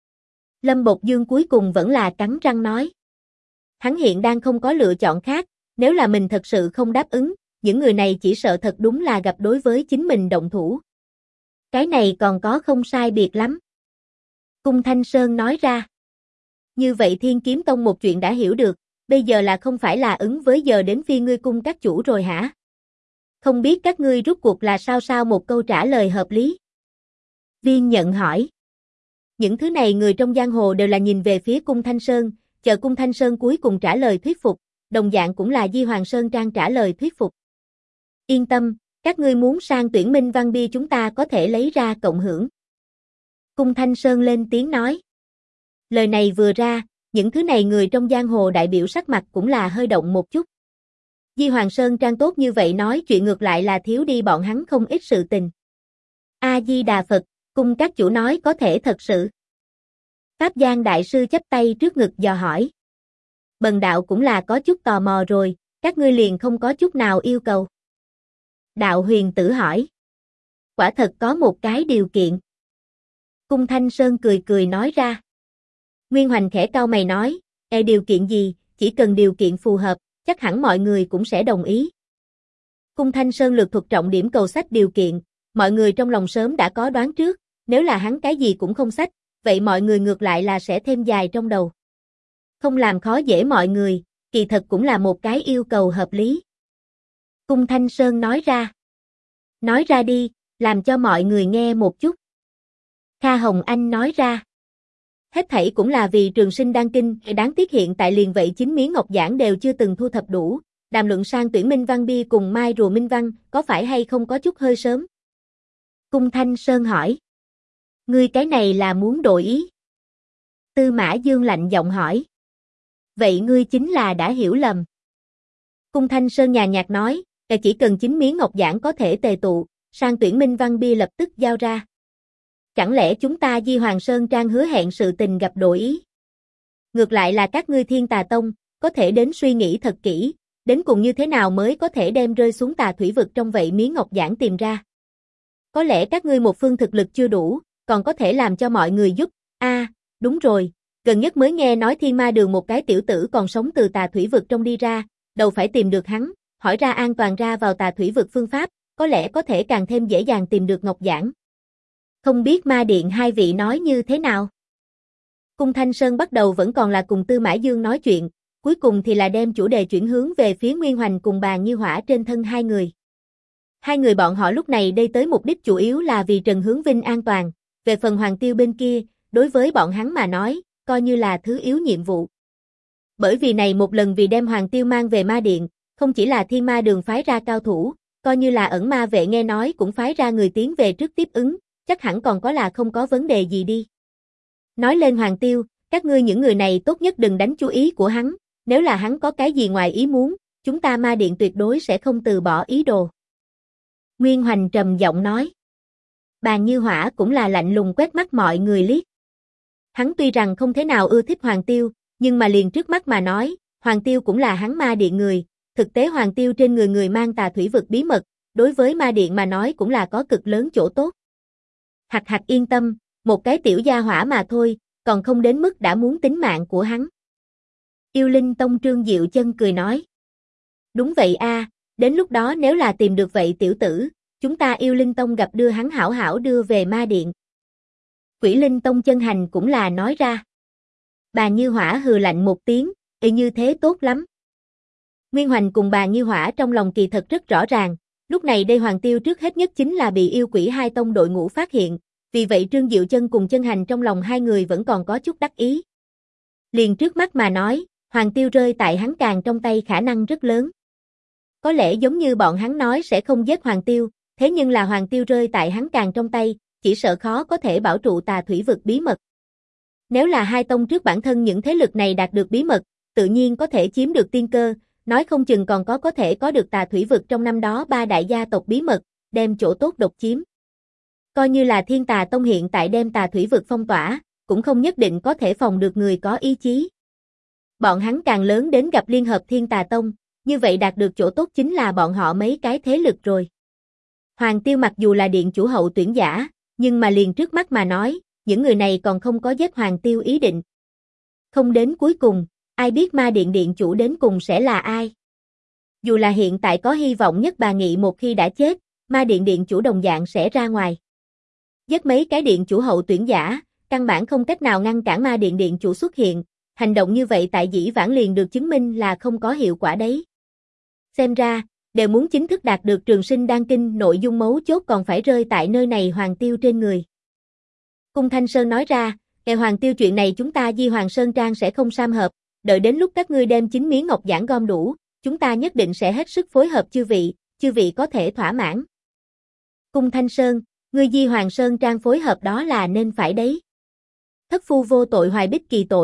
S1: Lâm Bột Dương cuối cùng vẫn là cắn răng nói. Hắn hiện đang không có lựa chọn khác, nếu là mình thật sự không đáp ứng, những người này chỉ sợ thật đúng là gặp đối với chính mình động thủ. Cái này còn có không sai biệt lắm. Cung Thanh Sơn nói ra. Như vậy Thiên Kiếm Tông một chuyện đã hiểu được, bây giờ là không phải là ứng với giờ đến phiên ngươi cung các chủ rồi hả? Không biết các ngươi rút cuộc là sao một câu trả lời hợp lý. Viên Nhận hỏi. Những thứ này người trong giang hồ đều là nhìn về phía Cung Thanh Sơn, chờ Cung Thanh Sơn cuối cùng trả lời thuyết phục, đồng dạng cũng là Di Hoàng Sơn Trang trả lời thuyết phục. Yên tâm, các ngươi muốn sang tuyển Minh Văn Bia chúng ta có thể lấy ra cộng hưởng. Cung Thanh Sơn lên tiếng nói. Lời này vừa ra, những thứ này người trong giang hồ đại biểu sắc mặt cũng là hơi động một chút. Di Hoàng Sơn Trang tốt như vậy nói chuyện ngược lại là thiếu đi bọn hắn không ít sự tình. A-di-đà Phật, cung các chủ nói có thể thật sự. Pháp Giang Đại Sư chắp tay trước ngực dò hỏi. Bần đạo cũng là có chút tò mò rồi, các ngươi liền không có chút nào yêu cầu. Đạo Huyền Tử hỏi. Quả thật có một cái điều kiện. Cung Thanh Sơn cười cười nói ra. Nguyên Hoành khẽ cau mày nói, điều kiện gì, chỉ cần điều kiện phù hợp, chắc hẳn mọi người cũng sẽ đồng ý. Cung Thanh Sơn lược thuật trọng điểm cầu sách điều kiện, mọi người trong lòng sớm đã có đoán trước, nếu là hắn cái gì cũng không sách, vậy mọi người ngược lại là sẽ thêm dài trong đầu. Không làm khó dễ mọi người, kỳ thật cũng là một cái yêu cầu hợp lý. Cung Thanh Sơn nói ra. Nói ra đi, làm cho mọi người nghe một chút. Kha Hồng Anh nói ra. Hết thảy cũng là vì trường sinh đan kinh, đáng tiếc hiện tại liền vậy 9 miếng ngọc giản đều chưa từng thu thập đủ, đàm luận sang tuyển Minh Văn Bia cùng Mai Rùa Minh Văn, có phải hay không có chút hơi sớm? Cung Thanh Sơn hỏi. Ngươi cái này là muốn đổi ý? Tư Mã Dương lạnh giọng hỏi. Vậy ngươi chính là đã hiểu lầm. Cung Thanh Sơn nhàn nhạt nói, chỉ cần 9 miếng ngọc giản có thể tề tụ, sang tuyển Minh Văn Bia lập tức giao ra. Chẳng lẽ chúng ta Di Hoàng Sơn Trang hứa hẹn sự tình gặp đổi ý? Ngược lại là các ngươi Thiên Tà Tông, có thể đến suy nghĩ thật kỹ, đến cùng như thế nào mới có thể đem rơi xuống tà thủy vực trong vậy miếng ngọc giản tìm ra. Có lẽ các ngươi một phương thực lực chưa đủ, còn có thể làm cho mọi người giúp. Đúng rồi, gần nhất mới nghe nói Thiên Ma Đường một cái tiểu tử còn sống từ tà thủy vực trong đi ra, đầu phải tìm được hắn, hỏi ra an toàn ra vào tà thủy vực phương pháp, có lẽ có thể càng thêm dễ dàng tìm được ngọc giản. Không biết Ma Điện hai vị nói như thế nào? Cung Thanh Sơn bắt đầu vẫn còn là cùng Tư Mã Dương nói chuyện, cuối cùng thì là đem chủ đề chuyển hướng về phía Nguyên Hoành cùng Bàn Như Hỏa trên thân hai người. Hai người bọn họ lúc này đây tới mục đích chủ yếu là vì Trần Hướng Vinh an toàn, về phần Hoàng Tiêu bên kia, đối với bọn hắn mà nói, coi như là thứ yếu nhiệm vụ. Bởi vì này một lần vì đem Hoàng Tiêu mang về Ma Điện, không chỉ là Thiên Ma Đường phái ra cao thủ, coi như là ẩn ma vệ nghe nói cũng phái ra người tiến về trước tiếp ứng, chắc hẳn còn có là không có vấn đề gì đi. Nói lên Hoàng Tiêu, các ngươi những người này tốt nhất đừng đánh chú ý của hắn, nếu là hắn có cái gì ngoài ý muốn, chúng ta Ma Điện tuyệt đối sẽ không từ bỏ ý đồ. Nguyên Hoành trầm giọng nói. Bàn Như Hỏa cũng là lạnh lùng quét mắt mọi người liếc. Hắn tuy rằng không thế nào ưa thích Hoàng Tiêu, nhưng mà liền trước mắt mà nói, Hoàng Tiêu cũng là hắn Ma Điện người, thực tế Hoàng Tiêu trên người người mang tà thủy vực bí mật, đối với Ma Điện mà nói cũng là có cực lớn chỗ tốt. Hạc Hạc yên tâm, một cái tiểu gia hỏa mà thôi, còn không đến mức đã muốn tính mạng của hắn. Yêu Linh Tông Trương Diệu Chân cười nói. Đúng vậy đến lúc đó nếu là tìm được vậy tiểu tử, chúng ta Yêu Linh Tông gặp đưa hắn hảo hảo đưa về Ma Điện. Quỷ Linh Tông Chân Hành cũng là nói ra. Bàn Như Hỏa hừ lạnh một tiếng, như thế tốt lắm. Nguyên Hoành cùng Bàn Như Hỏa trong lòng kỳ thật rất rõ ràng, lúc này đây Hoàng Tiêu trước hết nhất chính là bị yêu quỷ hai tông đội ngũ phát hiện, vì vậy Trương Diệu Chân cùng Chân Hành trong lòng hai người vẫn còn có chút đắc ý. Liền trước mắt mà nói, Hoàng Tiêu rơi tại hắn Càng trong tay khả năng rất lớn. Có lẽ giống như bọn hắn nói sẽ không giết Hoàng Tiêu, thế nhưng là Hoàng Tiêu rơi tại hắn Càng trong tay, chỉ sợ khó có thể bảo trụ tà thủy vực bí mật. Nếu là hai tông trước bản thân những thế lực này đạt được bí mật, tự nhiên có thể chiếm được tiên cơ, nói không chừng còn có thể có được tà thủy vực trong năm đó ba đại gia tộc bí mật, đem chỗ tốt độc chiếm. Coi như là Thiên Tà Tông hiện tại đem tà thủy vực phong tỏa, cũng không nhất định có thể phòng được người có ý chí. Bọn hắn càng lớn đến gặp liên hợp Thiên Tà Tông, như vậy đạt được chỗ tốt chính là bọn họ mấy cái thế lực rồi. Hoàng Tiêu mặc dù là điện chủ hậu tuyển giả, nhưng mà liền trước mắt mà nói, những người này còn không có giết Hoàng Tiêu ý định. Không đến cuối cùng, ai biết Ma Điện điện chủ đến cùng sẽ là ai? Dù là hiện tại có hy vọng nhất Bà Nghị một khi đã chết, Ma Điện điện chủ đồng dạng sẽ ra ngoài. Giết mấy cái điện chủ hậu tuyển giả, căn bản không cách nào ngăn cản Ma Điện điện chủ xuất hiện, hành động như vậy tại dĩ vãng liền được chứng minh là không có hiệu quả đấy. Xem ra, đều muốn chính thức đạt được trường sinh đan kinh nội dung mấu chốt còn phải rơi tại nơi này Hoàng Tiêu trên người. Cung Thanh Sơn nói ra, Hoàng Tiêu chuyện này chúng ta Di Hoàng Sơn Trang sẽ không sam hợp, đợi đến lúc các ngươi đem 9 miếng ngọc giản gom đủ, chúng ta nhất định sẽ hết sức phối hợp chư vị có thể thỏa mãn. Cung Thanh Sơn, ngươi Di Hoàng Sơn Trang phối hợp đó là nên phải đấy. Thất phu vô tội hoài bích kỳ tội,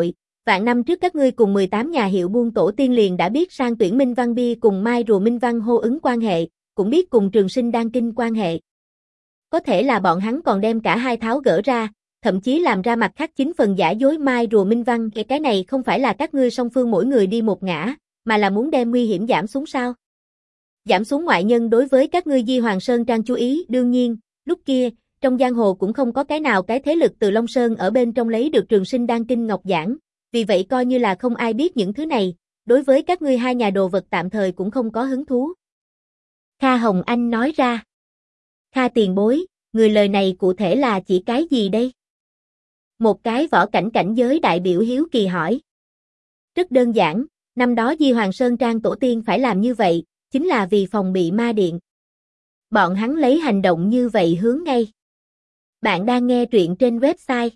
S1: Vạn năm trước các ngươi cùng 18 nhà hiệu buôn tổ tiên liền đã biết sang tuyển Minh Văn Bia cùng Mai Rùa Minh Văn hô ứng quan hệ, cũng biết cùng Trường Sinh Đan Kinh quan hệ. Có thể là bọn hắn còn đem cả hai tháo gỡ ra, thậm chí làm ra mặt khác 9 phần giả dối Mai Rùa Minh Văn. Cái này không phải là các ngươi song phương mỗi người đi một ngã, mà là muốn đem nguy hiểm giảm xuống sao? Giảm xuống ngoại nhân đối với các ngươi Di Hoàng Sơn Trang chú ý. Đương nhiên, lúc kia, trong giang hồ cũng không có cái nào cái thế lực từ Long Sơn ở bên trong lấy được Trường Sinh Đan Kinh Ngọc Giản, vì vậy coi như là không ai biết những thứ này, đối với các ngươi hai nhà đồ vật tạm thời cũng không có hứng thú. Kha Hồng Anh nói ra. Kha tiền bối, người lời này cụ thể là chỉ cái gì đây? Một cái võ cảnh cảnh giới đại biểu hiếu kỳ hỏi. Rất đơn giản, năm đó Di Hoàng Sơn Trang tổ tiên phải làm như vậy, chính là vì phòng bị ma điện. Bọn hắn lấy hành động như vậy hướng ngay. Bạn đang nghe truyện trên website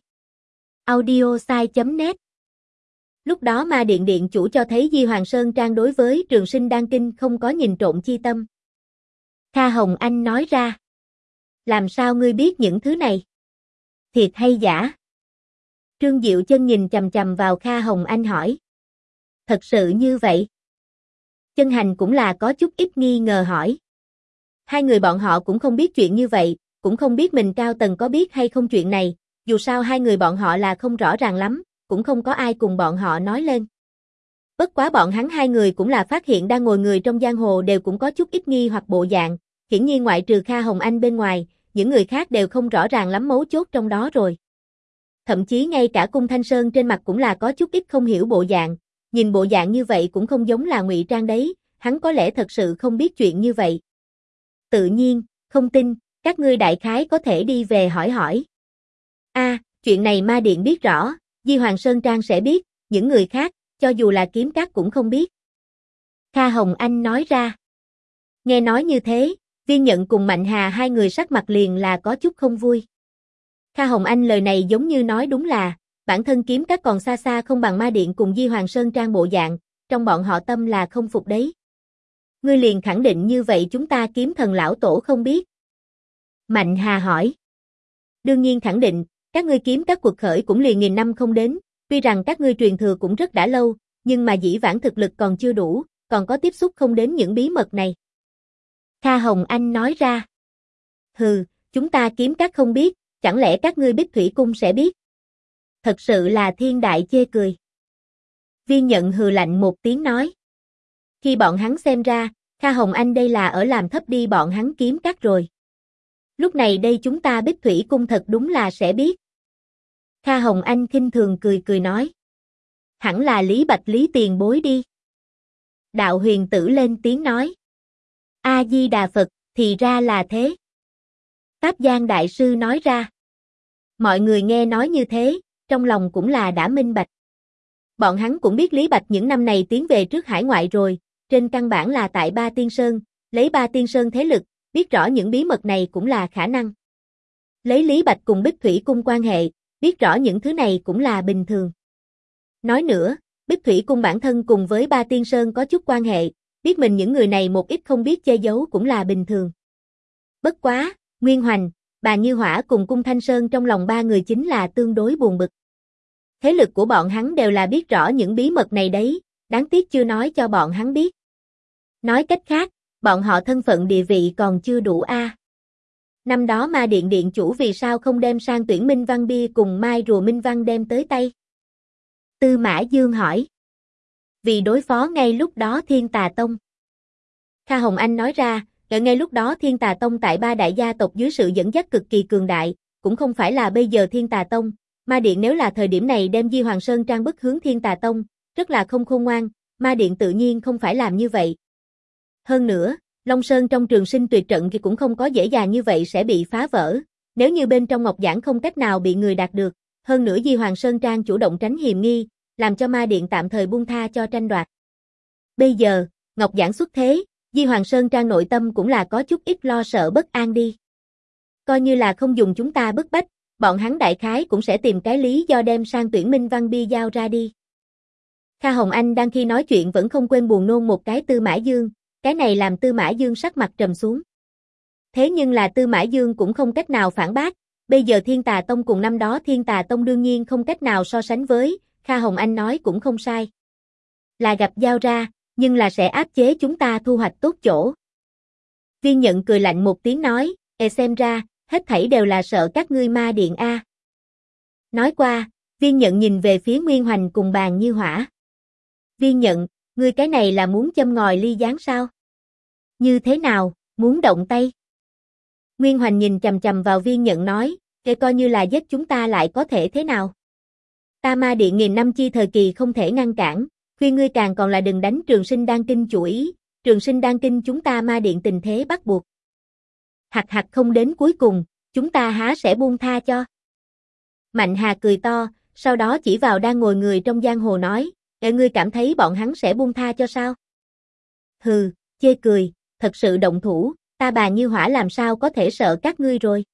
S1: audiosai.net. Lúc đó ma điện điện chủ cho thấy Di Hoàng Sơn Trang đối với Trường Sinh Đan Kinh không có nhìn trộm chi tâm. Kha Hồng Anh nói ra. Làm sao ngươi biết những thứ này? Thiệt hay giả? Trương Diệu Chân nhìn chằm chằm vào Kha Hồng Anh hỏi. Thật sự như vậy? Chân Hành cũng là có chút ít nghi ngờ hỏi. Hai người bọn họ cũng không biết chuyện như vậy, cũng không biết mình cao tầng có biết hay không chuyện này, dù sao hai người bọn họ là không rõ ràng lắm, cũng không có ai cùng bọn họ nói lên. Bất quá bọn hắn hai người cũng là phát hiện đang ngồi người trong giang hồ đều cũng có chút ít nghi hoặc bộ dạng, hiển nhiên ngoại trừ Kha Hồng Anh bên ngoài, những người khác đều không rõ ràng lắm mấu chốt trong đó rồi. Thậm chí ngay cả Cung Thanh Sơn trên mặt cũng là có chút ít không hiểu bộ dạng, nhìn bộ dạng như vậy cũng không giống là ngụy trang đấy, hắn có lẽ thật sự không biết chuyện như vậy. Tự nhiên, không tin, các ngươi đại khái có thể đi về hỏi hỏi. Chuyện này ma điện biết rõ, Di Hoàng Sơn Trang sẽ biết, những người khác, cho dù là kiếm các cũng không biết. Kha Hồng Anh nói ra. Nghe nói như thế, Viên Nhận cùng Mạnh Hà hai người sắc mặt liền là có chút không vui. Kha Hồng Anh lời này giống như nói đúng là, bản thân kiếm các còn xa xa không bằng ma điện cùng Di Hoàng Sơn Trang bộ dạng, trong bọn họ tâm là không phục đấy. Ngươi liền khẳng định như vậy chúng ta kiếm thần lão tổ không biết. Mạnh Hà hỏi. Đương nhiên khẳng định, các ngươi kiếm các cuộc khởi cũng liền nghìn năm không đến, tuy rằng các ngươi truyền thừa cũng rất đã lâu, nhưng mà dĩ vãng thực lực còn chưa đủ, còn có tiếp xúc không đến những bí mật này. Kha Hồng Anh nói ra. Hừ, chúng ta kiếm các không biết, chẳng lẽ các ngươi Bích Thủy Cung sẽ biết? Thật sự là thiên đại chê cười. Viên Nhận hừ lạnh một tiếng nói. Khi bọn hắn xem ra, Kha Hồng Anh đây là ở làm thấp đi bọn hắn kiếm các rồi. Lúc này đây chúng ta Bích Thủy Cung thật đúng là sẽ biết. Kha Hồng Anh khinh thường cười cười nói. Hẳn là Lý Bạch Lý tiền bối đi. Đạo Huyền Tử lên tiếng nói. A-di-đà Phật, thì ra là thế. Pháp Giang Đại Sư nói ra. Mọi người nghe nói như thế, trong lòng cũng là đã minh bạch. Bọn hắn cũng biết Lý Bạch những năm này tiến về trước hải ngoại rồi, trên căn bản là tại Ba Tiên Sơn, lấy Ba Tiên Sơn thế lực, biết rõ những bí mật này cũng là khả năng. Lấy Lý Bạch cùng Bích Thủy Cung quan hệ, biết rõ những thứ này cũng là bình thường. Nói nữa, Bích Thủy Cung bản thân cùng với Ba Tiên Sơn có chút quan hệ, biết mình những người này một ít không biết che giấu cũng là bình thường. Bất quá, Nguyên Hoành, Bà Như Hỏa cùng Cung Thanh Sơn trong lòng ba người chính là tương đối buồn bực. Thế lực của bọn hắn đều là biết rõ những bí mật này đấy, đáng tiếc chưa nói cho bọn hắn biết. Nói cách khác, bọn họ thân phận địa vị còn chưa đủ a. Năm đó ma điện điện chủ vì sao không đem sang tuyển Minh Văn Bia cùng Mai Rùa Minh Văn đem tới tay? Tư Mã Dương hỏi. Vì đối phó ngay lúc đó Thiên Tà Tông. Kha Hồng Anh nói ra, ngay lúc đó Thiên Tà Tông tại ba đại gia tộc dưới sự dẫn dắt cực kỳ cường đại, cũng không phải là bây giờ Thiên Tà Tông. Ma Điện nếu là thời điểm này đem Di Hoàng Sơn Trang bức hướng Thiên Tà Tông, rất là không khôn ngoan, Ma Điện tự nhiên không phải làm như vậy. Hơn nữa, Long Sơn trong Trường Sinh tuyệt trận thì cũng không có dễ dàng như vậy sẽ bị phá vỡ, nếu như bên trong Ngọc Giản không cách nào bị người đạt được, hơn nữa Di Hoàng Sơn Trang chủ động tránh hiềm nghi, làm cho Ma Điện tạm thời buông tha cho tranh đoạt. Bây giờ, Ngọc Giản xuất thế, Di Hoàng Sơn Trang nội tâm cũng là có chút ít lo sợ bất an đi. Coi như là không dùng chúng ta bức bách, bọn hắn đại khái cũng sẽ tìm cái lý do đem sang tuyển Minh Văn Bia giao ra đi. Kha Hồng Anh đang khi nói chuyện vẫn không quên buồn nôn một cái Tư Mã Dương, cái này làm Tư Mã Dương sắc mặt trầm xuống. Thế nhưng là Tư Mã Dương cũng không cách nào phản bác, bây giờ Thiên Tà Tông cùng năm đó Thiên Tà Tông đương nhiên không cách nào so sánh với, Kha Hồng Anh nói cũng không sai. Là gặp giao ra, nhưng là sẽ áp chế chúng ta thu hoạch tốt chỗ. Viên Nhận cười lạnh một tiếng nói, xem ra, hết thảy đều là sợ các ngươi ma điện a. Nói qua, Viên Nhận nhìn về phía Nguyên Hoành cùng Bàn Như Hỏa. Viên Nhận, ngươi cái này là muốn châm ngòi ly gián sao? Như thế nào, muốn động tay? Nguyên Hoành nhìn chằm chằm vào Viên Nhận nói, coi như là giết chúng ta lại có thể thế nào? Ta ma điện nghìn năm chi thời kỳ không thể ngăn cản, khuyên ngươi càng còn là đừng đánh Trường Sinh Đan Kinh chủ ý, Trường Sinh Đan Kinh chúng ta ma điện tình thế bắt buộc. Hặc hặc không đến cuối cùng, chúng ta há sẽ buông tha cho. Mạnh Hà cười to, sau đó chỉ vào đang ngồi người trong giang hồ nói, ngươi cảm thấy bọn hắn sẽ buông tha cho sao? Hừ, chê cười, thật sự động thủ, ta Bàn Như Hỏa làm sao có thể sợ các ngươi rồi.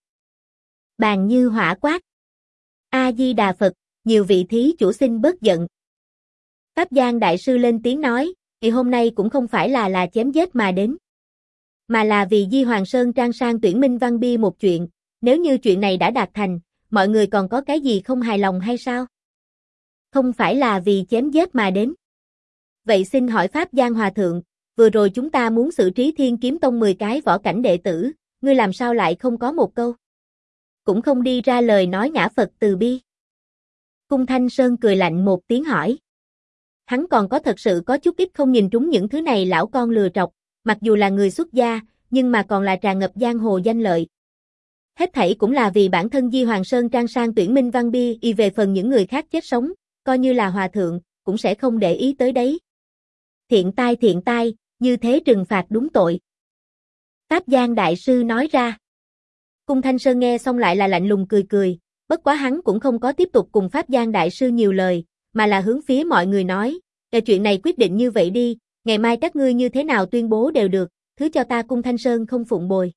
S1: Bàn Như Hỏa quát. A-di-đà Phật, nhiều vị thí chủ xin bớt giận. Pháp Giang Đại Sư lên tiếng nói, hôm nay cũng không phải là chém giết mà đến. Mà là vì Di Hoàng Sơn Trang sang tuyển Minh Văn Bi một chuyện, nếu như chuyện này đã đạt thành, mọi người còn có cái gì không hài lòng hay sao? Không phải là vì chém giết mà đến. Vậy xin hỏi Pháp Giang Hòa Thượng, vừa rồi chúng ta muốn xử trí Thiên Kiếm Tông 10 cái võ cảnh đệ tử, ngươi làm sao lại không có một câu? Cũng không đi ra lời nói ngã Phật từ bi. Cung Thanh Sơn cười lạnh một tiếng hỏi. Hắn còn có thật sự có chút ít không nhìn trúng những thứ này lão con lừa trọc, mặc dù là người xuất gia, nhưng mà còn là tràn ngập giang hồ danh lợi. Hết thảy cũng là vì bản thân Di Hoàng Sơn Trang sang tuyển Minh Văn Bi, y về phần những người khác chết sống, coi như là hòa thượng, cũng sẽ không để ý tới đấy. Thiện tai, như thế trừng phạt đúng tội. Pháp Giang Đại Sư nói ra. Cung Thanh Sơn nghe xong lại là lạnh lùng cười cười, bất quá hắn cũng không có tiếp tục cùng Pháp Giang Đại Sư nhiều lời, mà là hướng phía mọi người nói, chuyện này quyết định như vậy đi, ngày mai các ngươi như thế nào tuyên bố đều được, thứ cho ta Cung Thanh Sơn không phụng bồi.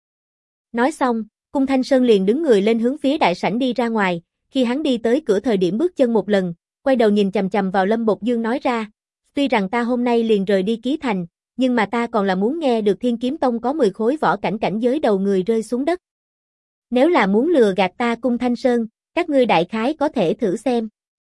S1: Nói xong, Cung Thanh Sơn liền đứng người lên hướng phía đại sảnh đi ra ngoài, khi hắn đi tới cửa thời điểm bước chân một lần, quay đầu nhìn chằm chằm vào Lâm Bột Dương nói ra, tuy rằng ta hôm nay liền rời đi Ký Thành, nhưng mà ta còn là muốn nghe được Thiên Kiếm Tông có 10 khối võ cảnh cảnh giới đầu người rơi xuống đất. Nếu là muốn lừa gạt ta Cung Thanh Sơn, các ngươi đại khái có thể thử xem.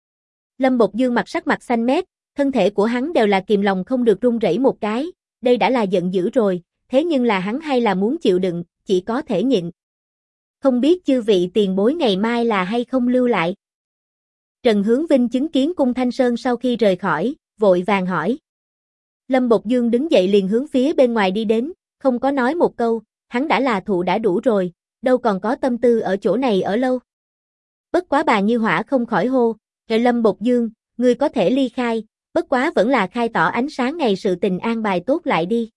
S1: Lâm Bột Dương sắc mặt xanh mét, thân thể của hắn đều là kìm lòng không được run rẩy một cái, đây đã là giận dữ rồi, thế nhưng là hắn hay là muốn chịu đựng, chỉ có thể nhịn. Không biết chư vị tiền bối ngày mai là hay không lưu lại. Trần Hướng Vinh chứng kiến Cung Thanh Sơn sau khi rời khỏi, vội vàng hỏi. Lâm Bột Dương đứng dậy liền hướng phía bên ngoài đi đến, không có nói một câu, hắn đã là thụ đã đủ rồi, đâu còn có tâm tư ở chỗ này ở lâu. Bất quá Bàn Như Hỏa không khỏi hô, Lâm Bột Dương, ngươi có thể ly khai, bất quá vẫn là khai tỏ ánh sáng ngày sự tình an bài tốt lại đi.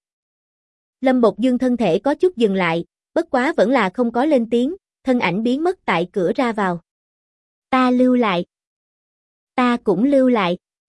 S1: Lâm Bột Dương thân thể có chút dừng lại, bất quá vẫn là không có lên tiếng, thân ảnh biến mất tại cửa ra vào. Ta lưu lại. Ta cũng lưu lại.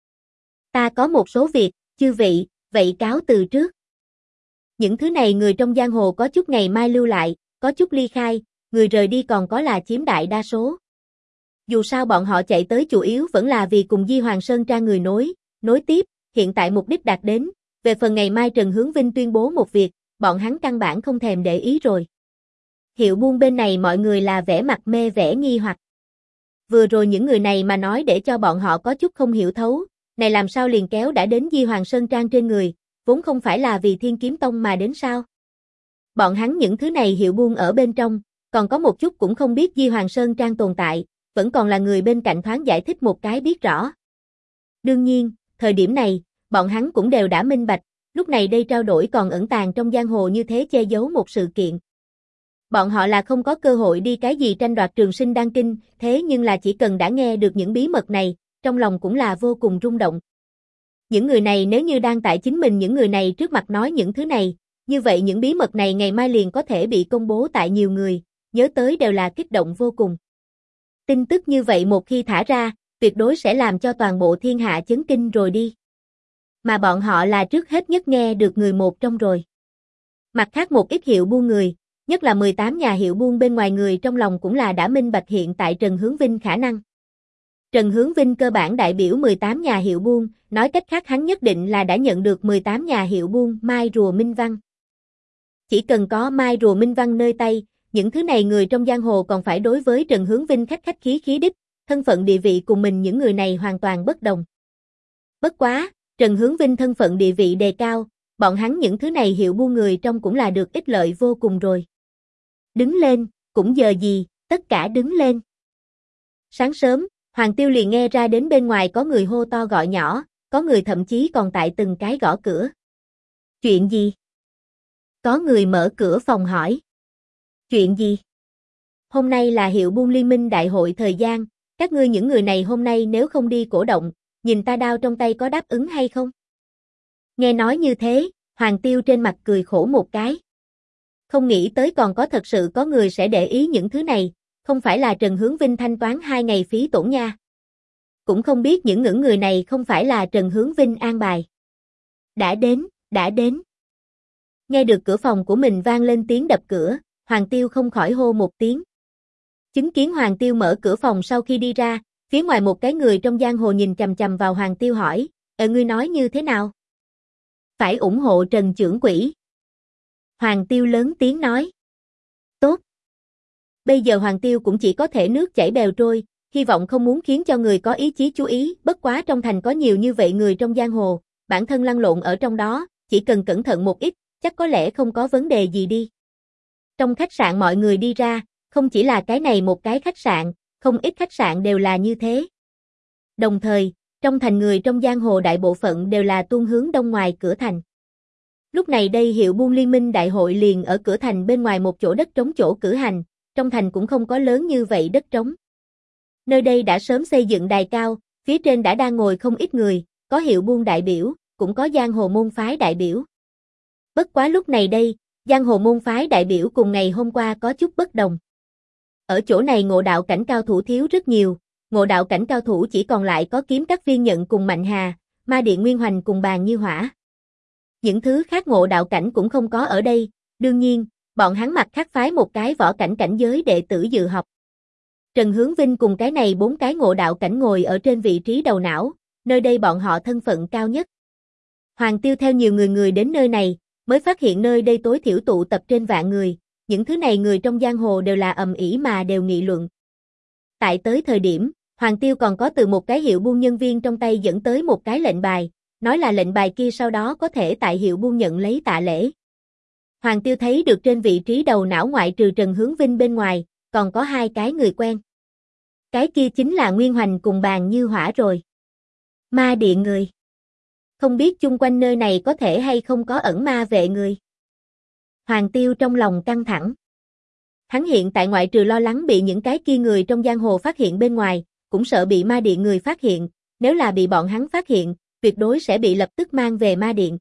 S1: Ta có một số việc, chư vị, vậy cáo từ trước. Những thứ này người trong giang hồ có chút ngày mai lưu lại, có chút ly khai, người rời đi còn có là chiếm đại đa số. Dù sao bọn họ chạy tới chủ yếu vẫn là vì cùng Di Hoàng Sơn Trang người nối tiếp, hiện tại mục đích đạt đến, về phần ngày mai Trần Hướng Vinh tuyên bố một việc, bọn hắn căn bản không thèm để ý rồi. Hiệu buôn bên này mọi người là vẻ mặt mê vẻ nghi hoặc. Vừa rồi những người này mà nói để cho bọn họ có chút không hiểu thấu, này làm sao liền kéo đã đến Di Hoàng Sơn Trang trên người, vốn không phải là vì Thiên Kiếm Tông mà đến sao. Bọn hắn những thứ này hiệu buôn ở bên trong, còn có một chút cũng không biết Di Hoàng Sơn Trang tồn tại, vẫn còn là người bên cạnh thoáng giải thích một cái biết rõ. Đương nhiên, thời điểm này, bọn hắn cũng đều đã minh bạch, lúc này đây trao đổi còn ẩn tàng trong giang hồ như thế che giấu một sự kiện. Bọn họ là không có cơ hội đi cái gì tranh đoạt Trường Sinh Đan Kinh, thế nhưng là chỉ cần đã nghe được những bí mật này, trong lòng cũng là vô cùng rung động. Những người này nếu như đang tại chính mình những người này trước mặt nói những thứ này, như vậy những bí mật này ngày mai liền có thể bị công bố tại nhiều người, nhớ tới đều là kích động vô cùng. Tin tức như vậy một khi thả ra, tuyệt đối sẽ làm cho toàn bộ thiên hạ chấn kinh rồi đi. Mà bọn họ là trước hết nhất nghe được người một trong rồi. Mặt khác một ít hiệu buôn người, nhất là 18 nhà hiệu buôn bên ngoài người trong lòng cũng là đã minh bạch hiện tại Trần Hướng Vinh khả năng. Trần Hướng Vinh cơ bản đại biểu 18 nhà hiệu buôn, nói cách khác hắn nhất định là đã nhận được 18 nhà hiệu buôn mai rùa minh văn. Chỉ cần có mai rùa minh văn nơi tay, những thứ này người trong giang hồ còn phải đối với Trần Hướng Vinh khách khí đích, thân phận địa vị cùng mình những người này hoàn toàn bất đồng. Bất quá, Trần Hướng Vinh thân phận địa vị đề cao, bọn hắn những thứ này hiệu buôn người trong cũng là được ích lợi vô cùng rồi. Đứng lên, cũng giờ gì, tất cả đứng lên. Sáng sớm, Hoàng Tiêu liền nghe ra đến bên ngoài có người hô to gọi nhỏ, có người thậm chí còn tại từng cái gõ cửa. Chuyện gì? Có người mở cửa phòng hỏi. Chuyện gì? Hôm nay là hiệu buôn liên minh đại hội thời gian, các ngươi những người này hôm nay nếu không đi cổ động, nhìn ta đao trong tay có đáp ứng hay không? Nghe nói như thế, Hoàng Tiêu trên mặt cười khổ một cái. Không nghĩ tới còn có thật sự có người sẽ để ý những thứ này, không phải là Trần Hướng Vinh thanh toán 2 ngày phí tổn nha. Cũng không biết những người này không phải là Trần Hướng Vinh an bài. Đã đến, đã đến. Nghe được cửa phòng của mình vang lên tiếng đập cửa, Hoàng Tiêu không khỏi hô một tiếng. Chứng kiến Hoàng Tiêu mở cửa phòng sau khi đi ra, phía ngoài một cái người trong giang hồ nhìn chằm chằm vào Hoàng Tiêu hỏi, ngươi nói như thế nào? Phải ủng hộ Trần trưởng quỹ. Hoàng Tiêu lớn tiếng nói. Tốt. Bây giờ Hoàng Tiêu cũng chỉ có thể nước chảy bèo trôi, hy vọng không muốn khiến cho người có ý chí chú ý, bất quá trong thành có nhiều như vậy người trong giang hồ, bản thân lăn lộn ở trong đó, chỉ cần cẩn thận một ít, chắc có lẽ không có vấn đề gì đi. Trong khách sạn mọi người đi ra, không chỉ là cái này một cái khách sạn, không ít khách sạn đều là như thế. Đồng thời, trong thành người trong giang hồ đại bộ phận đều là tuôn hướng đông ngoài cửa thành. Lúc này đây hiệu buôn liên minh đại hội liền ở cửa thành bên ngoài một chỗ đất trống chỗ cử hành, trong thành cũng không có lớn như vậy đất trống. Nơi đây đã sớm xây dựng đài cao, phía trên đã đang ngồi không ít người, có hiệu buôn đại biểu, cũng có giang hồ môn phái đại biểu. Bất quá lúc này đây, giang hồ môn phái đại biểu cùng ngày hôm qua có chút bất đồng. Ở chỗ này ngộ đạo cảnh cao thủ thiếu rất nhiều, ngộ đạo cảnh cao thủ chỉ còn lại có kiếm các viên nhận cùng Mạnh Hà, ma điện Nguyên Hoành cùng Bàn Như Hỏa. Những thứ khác ngộ đạo cảnh cũng không có ở đây, đương nhiên, bọn hắn mặt khác phái một cái võ cảnh cảnh giới đệ tử dự học. Trần Hướng Vinh cùng cái này 4 cái ngộ đạo cảnh ngồi ở trên vị trí đầu não, nơi đây bọn họ thân phận cao nhất. Hoàng Tiêu theo nhiều người đến nơi này, mới phát hiện nơi đây tối thiểu tụ tập trên vạn người, những thứ này người trong giang hồ đều là ầm ĩ mà đều nghị luận. Tại tới thời điểm, Hoàng Tiêu còn có từ một cái hiệu buôn nhân viên trong tay dẫn tới một cái lệnh bài, nói là lệnh bài kia sau đó có thể tại hiệu buôn nhận lấy tạ lễ. Hoàng Tiêu thấy được trên vị trí đầu não ngoại trừ Trần Hướng Vinh bên ngoài, còn có 2 cái người quen. Cái kia chính là Nguyên Hoành cùng Bàn Như Hỏa rồi. Ma điện người. Không biết chung quanh nơi này có thể hay không có ẩn ma vệ người. Hoàng Tiêu trong lòng căng thẳng. Hắn hiện tại ngoại trừ lo lắng bị những cái kia người trong giang hồ phát hiện bên ngoài, cũng sợ bị ma điện người phát hiện, nếu là bị bọn hắn phát hiện, tuyệt đối sẽ bị lập tức mang về ma điện.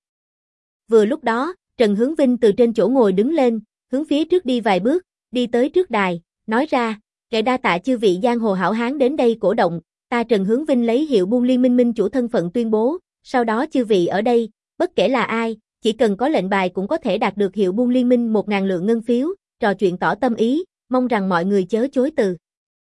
S1: Vừa lúc đó, Trần Hướng Vinh từ trên chỗ ngồi đứng lên, hướng phía trước đi vài bước, đi tới trước đài, nói ra, kẻ đa tạ chư vị giang hồ hảo hán đến đây cổ động, ta Trần Hướng Vinh lấy hiệu buôn liên minh minh chủ thân phận tuyên bố, sau đó chư vị ở đây, bất kể là ai, chỉ cần có lệnh bài cũng có thể đạt được hiệu buôn liên minh 1.000 lượng ngân phiếu, trò chuyện tỏ tâm ý, mong rằng mọi người chớ chối từ.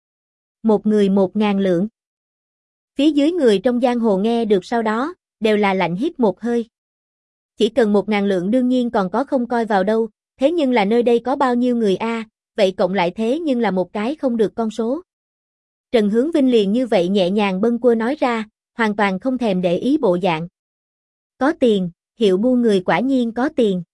S1: Một người 1.000 lượng. Phía dưới người trong giang hồ nghe được sau đó, đều là lạnh hít một hơi. Chỉ cần 1.000 lượng đương nhiên còn có không coi vào đâu, thế nhưng là nơi đây có bao nhiêu người a, vậy cộng lại thế nhưng là một cái không được con số. Trần Hướng Vinh liền như vậy nhẹ nhàng bâng quơ nói ra, hoàn toàn không thèm để ý bộ dạng. Có tiền, hiệu buôn người quả nhiên có tiền.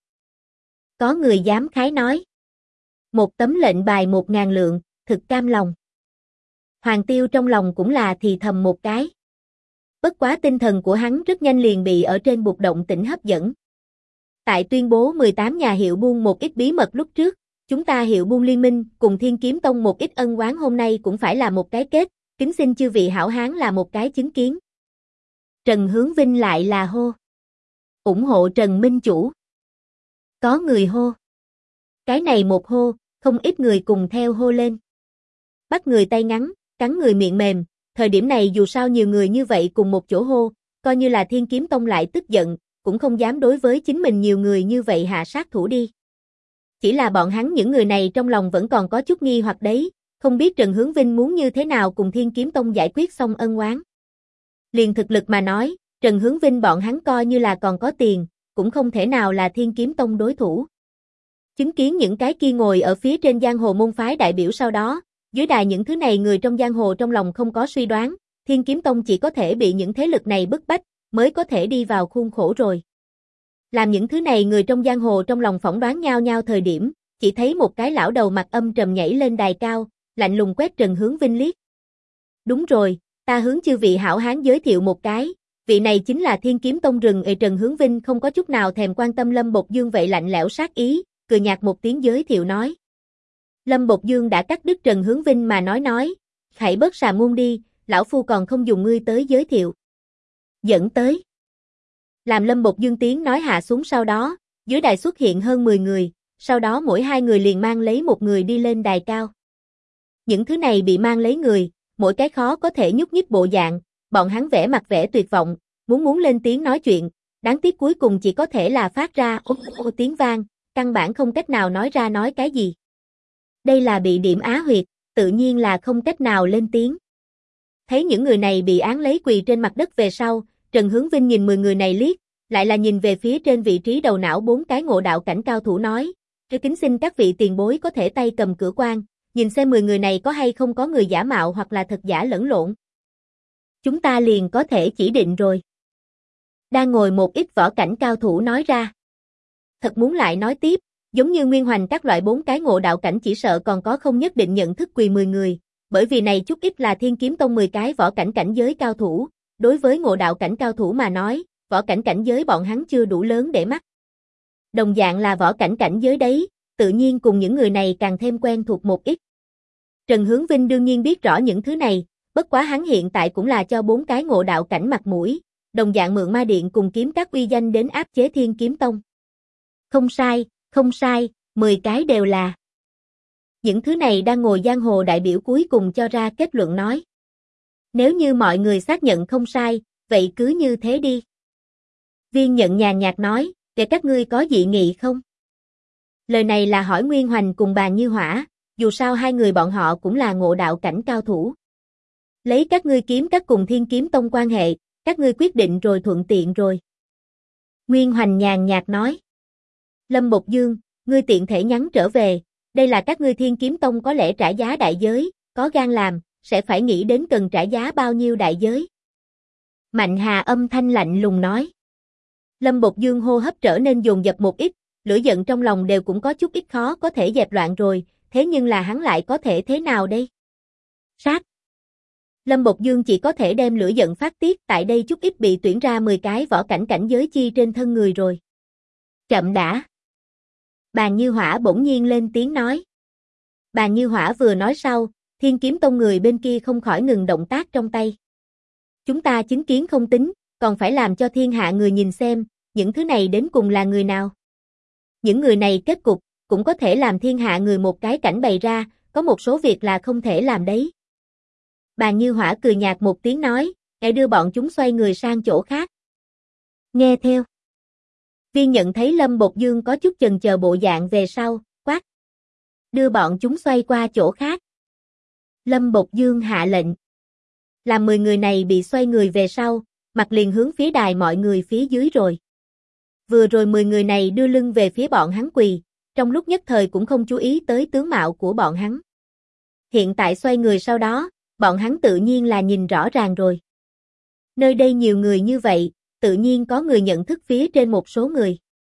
S1: Có người dám khái nói. Một tấm lệnh bài 1.000 lượng, thực cam lòng. Hoàng Tiêu trong lòng cũng là thì thầm một cái. Bất quá tinh thần của hắn rất nhanh liền bị ở trên bục động tĩnh hấp dẫn. Tại tuyên bố 18 nhà hiệu buôn một ít bí mật lúc trước, chúng ta hiệu buôn liên minh cùng Thiên Kiếm Tông một ít ân oán hôm nay cũng phải là một cái kết, kính xin chư vị hảo hán là một cái chứng kiến. Trần Hướng Vinh lại là hô. Ủng hộ Trần Minh Chủ. Có người hô. Cái này một hô, không ít người cùng theo hô lên. Bắt người tay ngắn, cắn người miệng mềm, thời điểm này dù sao nhiều người như vậy cùng một chỗ hô, coi như là Thiên Kiếm Tông lại tức giận, cũng không dám đối với chính mình nhiều người như vậy hạ sát thủ đi. Chỉ là bọn hắn những người này trong lòng vẫn còn có chút nghi hoặc đấy, không biết Trần Hướng Vinh muốn như thế nào cùng Thiên Kiếm Tông giải quyết xong ân oán. Liền thực lực mà nói, Trần Hướng Vinh bọn hắn coi như là còn có tiền, cũng không thể nào là Thiên Kiếm Tông đối thủ. Chứng kiến những cái kia ngồi ở phía trên giang hồ môn phái đại biểu sau đó, Dưới đài những thứ này người trong giang hồ trong lòng không có suy đoán, Thiên Kiếm Tông chỉ có thể bị những thế lực này bức bách, mới có thể đi vào khuôn khổ rồi. Làm những thứ này người trong giang hồ trong lòng phỏng đoán nhau nhau thời điểm, chỉ thấy một cái lão đầu mặt âm trầm nhảy lên đài cao, lạnh lùng quét Trần Hướng Vinh liếc. Đúng rồi, ta hướng chư vị hảo hán giới thiệu một cái, vị này chính là Thiên Kiếm Tông rừng. Trần Hướng Vinh không có chút nào thèm quan tâm Lâm Bộc Dương vậy lạnh lẽo sát ý, cười nhạt một tiếng giới thiệu nói. Lâm Bộc Dương đã cắt đứt Trần Hướng Vinh mà nói, hãy bớt xà ngôn đi, lão phu còn không dùng ngươi tới giới thiệu. Dẫn tới. Làm Lâm Bộc Dương tiếng nói hạ xuống sau đó, dưới đài xuất hiện hơn 10 người, sau đó mỗi hai người liền mang lấy một người đi lên đài cao. Những thứ này bị mang lấy người, mỗi cái khó có thể nhúc nhích bộ dạng, bọn hắn vẻ mặt vẻ tuyệt vọng, muốn lên tiếng nói chuyện, đáng tiếc cuối cùng chỉ có thể là phát ra ô tiếng vang, căn bản không cách nào nói ra nói cái gì. Đây là bị điểm á huyệt, tự nhiên là không cách nào lên tiếng. Thấy những người này bị án lấy quỳ trên mặt đất về sau, Trần Hướng Vinh nhìn 10 người này liếc, lại là nhìn về phía trên vị trí đầu não 4 cái ngộ đạo cảnh cao thủ nói, kính xin các vị tiền bối có thể tay cầm cửa quan, nhìn xem 10 người này có hay không có người giả mạo hoặc là thật giả lẫn lộn. Chúng ta liền có thể chỉ định rồi. Đang ngồi một ít võ cảnh cao thủ nói ra. Thật muốn lại nói tiếp, giống như Nguyên Hoành các loại 4 cái ngộ đạo cảnh chỉ sợ còn có không nhất định nhận thức quỳ 10 người, bởi vì này chút ít là Thiên Kiếm Tông 10 cái võ cảnh cảnh giới cao thủ, đối với ngộ đạo cảnh cao thủ mà nói, võ cảnh cảnh giới bọn hắn chưa đủ lớn để mắt. Đồng dạng là võ cảnh cảnh giới đấy, tự nhiên cùng những người này càng thêm quen thuộc một ít. Trần Hướng Vinh đương nhiên biết rõ những thứ này, bất quá hắn hiện tại cũng là cho 4 cái ngộ đạo cảnh mặt mũi, đồng dạng mượn ma điện cùng kiếm các uy danh đến áp chế Thiên Kiếm Tông. Không sai, 10 cái đều là. Những thứ này đang ngồi giang hồ đại biểu cuối cùng cho ra kết luận nói. Nếu như mọi người xác nhận không sai, vậy cứ như thế đi. Viên Nhận nhàn nhạt nói, để các ngươi có dị nghị không? Lời này là hỏi Nguyên Hoành cùng Bàn Như Hỏa, dù sao hai người bọn họ cũng là ngộ đạo cảnh cao thủ. Lấy các ngươi kiếm các cùng Thiên Kiếm Tông quan hệ, các ngươi quyết định rồi thuận tiện rồi. Nguyên Hoành nhàn nhạt nói. Lâm Bộc Dương, ngươi tiện thể nhắn trở về, đây là các ngươi Thiên Kiếm Tông có lẽ trả giá đại giới, có gan làm, sẽ phải nghĩ đến cần trả giá bao nhiêu đại giới. Mạnh Hà âm thanh lạnh lùng nói. Lâm Bộc Dương hô hấp trở nên dồn dập một ít, lửa giận trong lòng đều cũng có chút ít khó có thể dẹp loạn rồi, thế nhưng là hắn lại có thể thế nào đây? Sát. Lâm Bộc Dương chỉ có thể đem lửa giận phát tiết, tại đây chút ít bị tuyển ra 10 cái võ cảnh cảnh giới chi trên thân người rồi. Chậm đã. Bàn Như Hỏa bỗng nhiên lên tiếng nói. Bàn Như Hỏa vừa nói sau, Thiên Kiếm Tông người bên kia không khỏi ngừng động tác trong tay. Chúng ta chứng kiến không tính, còn phải làm cho thiên hạ người nhìn xem, những thứ này đến cùng là người nào. Những người này kết cục, cũng có thể làm thiên hạ người một cái cảnh bày ra, có một số việc là không thể làm đấy. Bàn Như Hỏa cười nhạt một tiếng nói, để đưa bọn chúng xoay người sang chỗ khác. Nghe theo. Viên Nhận thấy Lâm Bộc Dương có chút chần chờ bộ dạng về sau, quát. Đưa bọn chúng xoay qua chỗ khác. Lâm Bộc Dương hạ lệnh. Làm 10 người này bị xoay người về sau, mặt liền hướng phía đài mọi người phía dưới rồi. Vừa rồi 10 người này đưa lưng về phía bọn hắn quỳ, trong lúc nhất thời cũng không chú ý tới tướng mạo của bọn hắn. Hiện tại xoay người sau đó, bọn hắn tự nhiên là nhìn rõ ràng rồi. Nơi đây nhiều người như vậy, tự nhiên có người nhận thức phía trên một số người.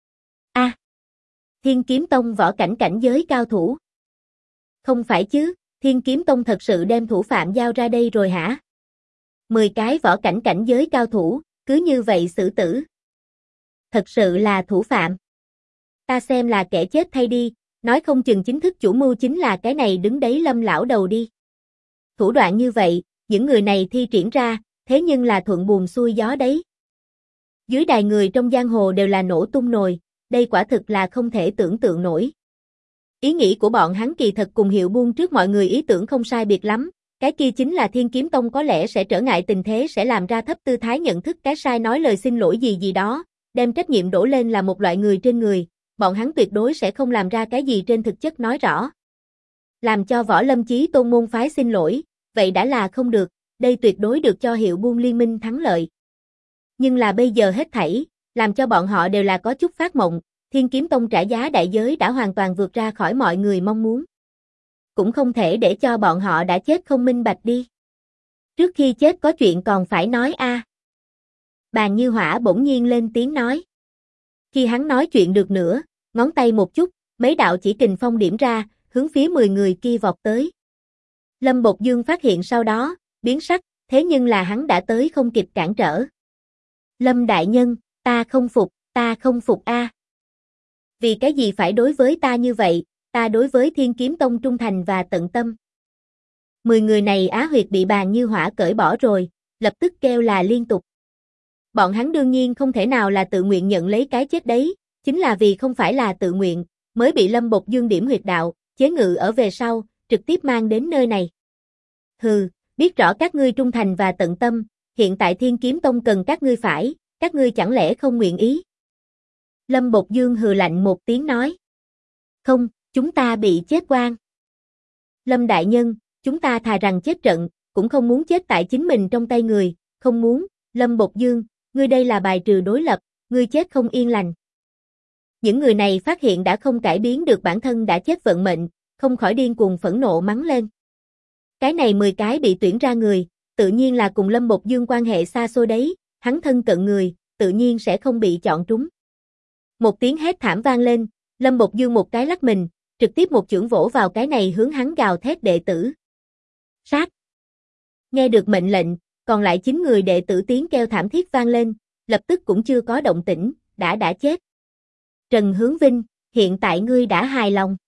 S1: Thiên Kiếm Tông võ cảnh cảnh giới cao thủ. Không phải chứ, Thiên Kiếm Tông thật sự đem thủ phạm giao ra đây rồi hả? 10 cái võ cảnh cảnh giới cao thủ, cứ như vậy xử tử. Thật sự là thủ phạm. Ta xem là kẻ chết thay đi, nói không chừng chính thức chủ mưu chính là cái này đứng đấy Lâm lão đầu đi. Thủ đoạn như vậy, những người này thi triển ra, thế nhưng là thuận buồm xuôi gió đấy. Dưới đài người trong giang hồ đều là nổ tung nồi, đây quả thực là không thể tưởng tượng nổi. Ý nghĩ của bọn hắn kỳ thật cùng Hiệu Buôn trước mọi người ý tưởng không sai biệt lắm, cái kia chính là Thiên Kiếm Tông có lẽ sẽ trở ngại tình thế sẽ làm ra thấp tư thái nhận thức cái sai nói lời xin lỗi gì gì đó, đem trách nhiệm đổ lên là một loại người trên người, bọn hắn tuyệt đối sẽ không làm ra cái gì trên thực chất nói rõ. Làm cho Võ Lâm Chí Tôn môn phái xin lỗi, vậy đã là không được, đây tuyệt đối được cho Hiệu Buôn liên minh thắng lợi. Nhưng là bây giờ hết thảy, làm cho bọn họ đều là có chút phát mộng, Thiên Kiếm Tông trả giá đại giới đã hoàn toàn vượt ra khỏi mọi người mong muốn. cũng không thể để cho bọn họ đã chết không minh bạch đi. Trước khi chết có chuyện còn phải nói a. Bàn Như Hỏa bỗng nhiên lên tiếng nói. Khi hắn nói chuyện được nữa, ngón tay một chút, mấy đạo chỉ kình phong điểm ra, hướng phía 10 người kia vọt tới. Lâm Bột Dương phát hiện sau đó, biến sắc, thế nhưng là hắn đã tới không kịp cản trở. Lâm đại nhân, ta không phục a. Vì cái gì phải đối với ta như vậy, ta đối với Thiên Kiếm Tông trung thành và tận tâm. 10 người này á huyệt bị Bàn Như Hỏa cởi bỏ rồi, lập tức kêu là liên tục. Bọn hắn đương nhiên không thể nào là tự nguyện nhận lấy cái chết đấy, chính là vì không phải là tự nguyện, mới bị Lâm Bột Dương điểm huyệt đạo, chế ngự ở về sau, trực tiếp mang đến nơi này. Hừ, biết rõ các ngươi trung thành và tận tâm, hiện tại Thiên Kiếm Tông cần các ngươi phải, các ngươi chẳng lẽ không nguyện ý? Lâm Bột Dương hừ lạnh một tiếng nói. Không, chúng ta bị chết oan. Lâm đại nhân, chúng ta thà rằng chết trận, cũng không muốn chết tại chính mình trong tay người, không muốn. Lâm Bột Dương, ngươi đây là bài trừ đối lập, ngươi chết không yên lành. Những người này phát hiện đã không cải biến được bản thân đã chết vận mệnh, không khỏi điên cuồng phẫn nộ mắng lên. Cái này 10 cái bị tuyển ra người, tự nhiên là cùng Lâm Bột Dương quan hệ xa xôi đấy, hắn thân cận người, tự nhiên sẽ không bị chọn trúng. Một tiếng hét thảm vang lên, Lâm Bột Dương một cái lắc mình, trực tiếp một chưởng vỗ vào cái này hướng hắn gào thét đệ tử. Sát! Nghe được mệnh lệnh, còn lại 9 người đệ tử tiếng kêu thảm thiết vang lên, lập tức cũng chưa có động tĩnh, đã chết. Trần Hướng Vinh, hiện tại ngươi đã hài lòng.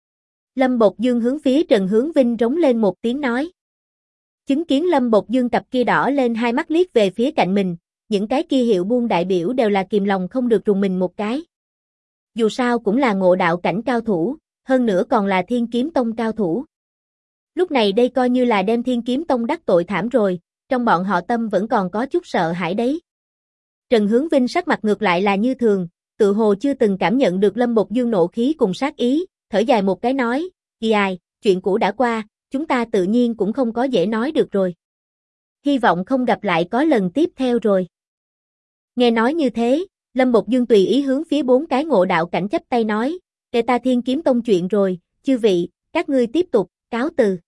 S1: Lâm Bột Dương hướng phía Trần Hướng Vinh rống lên một tiếng nói. Chứng kiến Lâm Bột Dương cặp kia đỏ lên hai mắt liếc về phía cạnh mình, những cái kia hiệu buôn đại biểu đều là kìm lòng không được rùng mình một cái. Dù sao cũng là ngộ đạo cảnh cao thủ, hơn nữa còn là Thiên Kiếm Tông cao thủ. Lúc này đây coi như là đem Thiên Kiếm Tông đắc tội thảm rồi, trong bọn họ tâm vẫn còn có chút sợ hãi đấy. Trần Hướng Vinh sắc mặt ngược lại là như thường, tự hồ chưa từng cảm nhận được Lâm Bột Dương nộ khí cùng sát ý, thở dài một cái nói, ai, chuyện cũ đã qua, chúng ta tự nhiên cũng không có dễ nói được rồi. Hy vọng không gặp lại có lần tiếp theo rồi. Nghe nói như thế, Lâm Bột Dương tùy ý hướng phía 4 cái ngộ đạo cảnh chắp tay nói, để ta Thiên Kiếm Tông chuyện rồi, chư vị, các ngươi tiếp tục, cáo từ.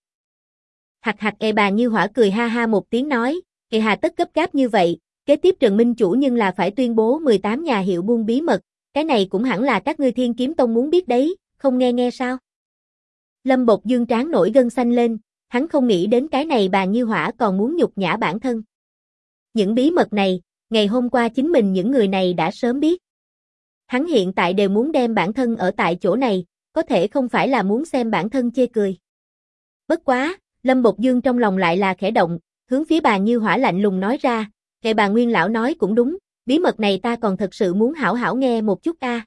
S1: Hạc Bàn Như Hỏa cười ha ha một tiếng nói, hà tất gấp gáp như vậy, kế tiếp Trần Minh Chủ nhưng là phải tuyên bố 18 nhà hiệu buôn bí mật, cái này cũng hẳn là các ngươi Thiên Kiếm Tông muốn biết đấy, không nghe sao? Lâm Bột Dương trán nổi gân xanh lên, hắn không nghĩ đến cái này Bàn Như Hỏa còn muốn nhục nhã bản thân. Những bí mật này, ngày hôm qua chính mình những người này đã sớm biết. Hắn hiện tại đều muốn đem bản thân ở tại chỗ này, có thể không phải là muốn xem bản thân chê cười. Bất quá, Lâm Bột Dương trong lòng lại là khẽ động, hướng phía Bàn Như Hỏa lạnh lùng nói ra, kệ bà Nguyên lão nói cũng đúng, bí mật này ta còn thật sự muốn hảo hảo nghe một chút a.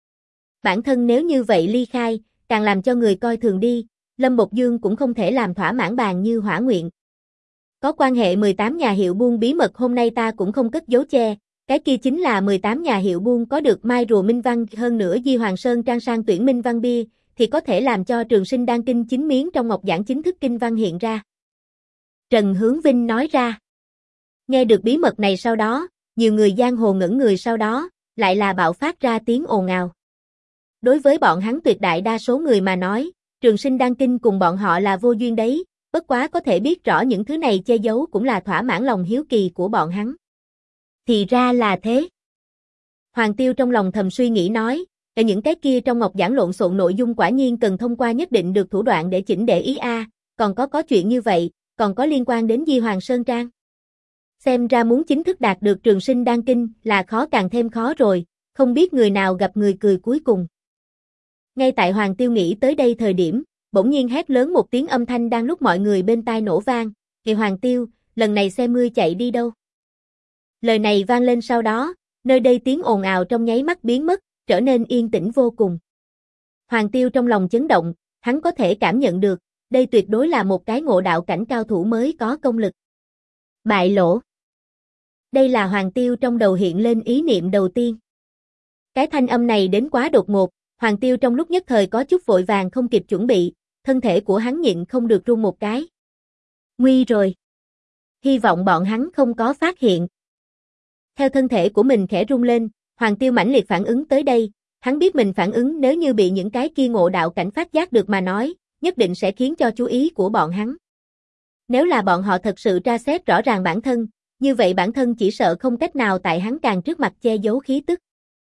S1: Bản thân nếu như vậy ly khai, càng làm cho người coi thường đi, Lâm Bột Dương cũng không thể làm thỏa mãn Bàn Như Hỏa nguyện. Có quan hệ 18 nhà hiệu buôn bí mật hôm nay ta cũng không cất giấu che, cái kia chính là 18 nhà hiệu buôn có được mai rùa minh văn, hơn nữa Di Hoàng Sơn trang sang tuyển minh văn bia, thì có thể làm cho Trường Sinh Đan Kinh chính miếng trong ngọc giản chính thức kinh văn hiện ra. Trần Hướng Vinh nói ra. Nghe được bí mật này sau đó, nhiều người giang hồ ngẩn người sau đó, lại là bạo phát ra tiếng ồn ào. Đối với bọn hắn tuyệt đại đa số người mà nói, Trường Sinh Đan Kinh cùng bọn họ là vô duyên đấy, bất quá có thể biết rõ những thứ này che giấu cũng là thỏa mãn lòng hiếu kỳ của bọn hắn. Thì ra là thế. Hoàng Tiêu trong lòng thầm suy nghĩ nói, những cái kia trong ngọc giản lộn xộn nội dung quả nhiên cần thông qua nhất định được thủ đoạn để chỉnh để ý a, còn có chuyện như vậy, còn có liên quan đến Di Hoàng Sơn Trang. Xem ra muốn chính thức đạt được Trường Sinh Đan Kinh là khó càng thêm khó rồi, không biết người nào gặp người cười cuối cùng. Ngay tại Hoàng Tiêu nghĩ tới đây thời điểm, bỗng nhiên hét lớn một tiếng âm thanh đang lúc mọi người bên tai nổ vang, "Kìa Hoàng Tiêu, lần này xem ngươi chạy đi đâu?" Lời này vang lên sau đó, nơi đây tiếng ồn ào trong nháy mắt biến mất, trở nên yên tĩnh vô cùng. Hoàng Tiêu trong lòng chấn động, hắn có thể cảm nhận được, đây tuyệt đối là một cái ngộ đạo cảnh cao thủ mới có công lực. Bại lỗ. Đây là Hoàng Tiêu trong đầu hiện lên ý niệm đầu tiên. Cái thanh âm này đến quá đột ngột, Hoàng Tiêu trong lúc nhất thời có chút vội vàng không kịp chuẩn bị, thân thể của hắn nhịn không được run một cái. Nguy rồi. Hy vọng bọn hắn không có phát hiện. Theo thân thể của mình khẽ rung lên, Hoàng Tiêu mãnh liệt phản ứng tới đây, hắn biết mình phản ứng nếu như bị những cái kia ngộ đạo cảnh phát giác được mà nói, nhất định sẽ khiến cho chú ý của bọn hắn. Nếu là bọn họ thật sự tra xét rõ ràng bản thân, như vậy bản thân chỉ sợ không cách nào tại hắn càng trước mặt che giấu khí tức.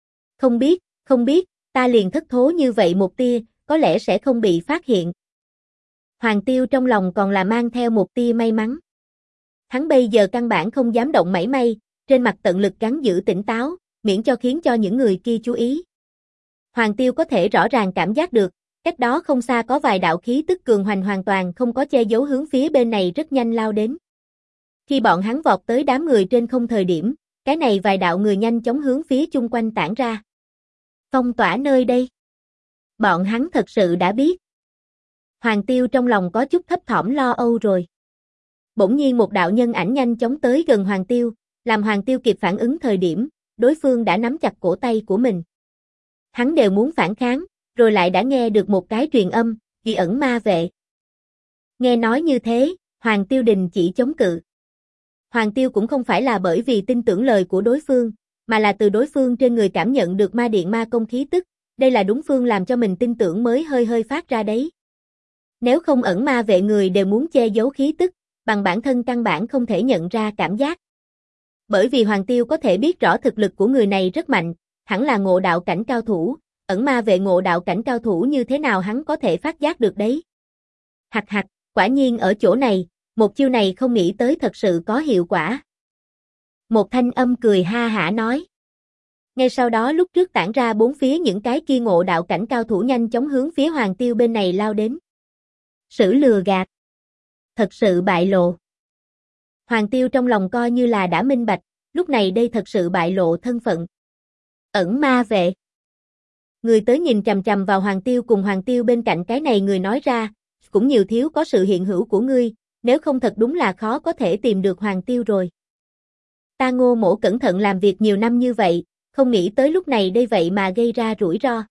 S1: Không biết, ta liền thất thố như vậy một tia, có lẽ sẽ không bị phát hiện. Hoàng Tiêu trong lòng còn là mang theo một tia may mắn. Hắn bây giờ căn bản không dám động mảy may, trên mặt tận lực gắng giữ tỉnh táo, miễn cho khiến cho những người kia chú ý. Hoàng Tiêu có thể rõ ràng cảm giác được, cách đó không xa có vài đạo khí tức cường hoành hoàn toàn không có che giấu hướng phía bên này rất nhanh lao đến. Khi bọn hắn vọt tới đám người trên không thời điểm, cái này vài đạo người nhanh chóng hướng phía chung quanh tản ra. Phong tỏa nơi đây. Bọn hắn thật sự đã biết. Hoàng Tiêu trong lòng có chút thấp thỏm lo âu rồi. Bỗng nhiên một đạo nhân ảnh nhanh chóng tới gần Hoàng Tiêu, làm Hoàng Tiêu kịp phản ứng thời điểm, đối phương đã nắm chặt cổ tay của mình. Hắn đều muốn phản kháng, rồi lại đã nghe được một cái truyền âm, Kỳ Ẩn Ma Vệ. Nghe nói như thế, Hoàng Tiêu đình chỉ chống cự. Hoàng Tiêu cũng không phải là bởi vì tin tưởng lời của đối phương, mà là từ đối phương trên người cảm nhận được ma điện ma công khí tức, đây là đúng phương làm cho mình tin tưởng mới hơi phát ra đấy. Nếu không Ẩn Ma Vệ người đều muốn che giấu khí tức, bằng bản thân căn bản không thể nhận ra cảm giác. Bởi vì Hoàng Tiêu có thể biết rõ thực lực của người này rất mạnh, hẳn là ngộ đạo cảnh cao thủ, Ẩn Ma Vệ ngộ đạo cảnh cao thủ như thế nào hắn có thể phát giác được đấy. Hặc, quả nhiên ở chỗ này, một chiêu này không nghĩ tới thật sự có hiệu quả. Một thanh âm cười ha hả nói. Ngay sau đó lúc trước tản ra bốn phía những cái kia ngộ đạo cảnh cao thủ nhanh chóng hướng phía Hoàng Tiêu bên này lao đến. Sử lừa gạt. Thật sự bại lộ. Hoàng Tiêu trong lòng coi như là đã minh bạch, lúc này đây thật sự bại lộ thân phận. Ẩn Ma Vệ. Người tới nhìn chằm chằm vào Hoàng Tiêu cùng Hoàng Tiêu bên cạnh cái này người nói ra, cũng nhiều thiếu có sự hiện hữu của ngươi, nếu không thật đúng là khó có thể tìm được Hoàng Tiêu rồi. Ta Ngô Mỗ cẩn thận làm việc nhiều năm như vậy, không nghĩ tới lúc này đây vậy mà gây ra rủi ro.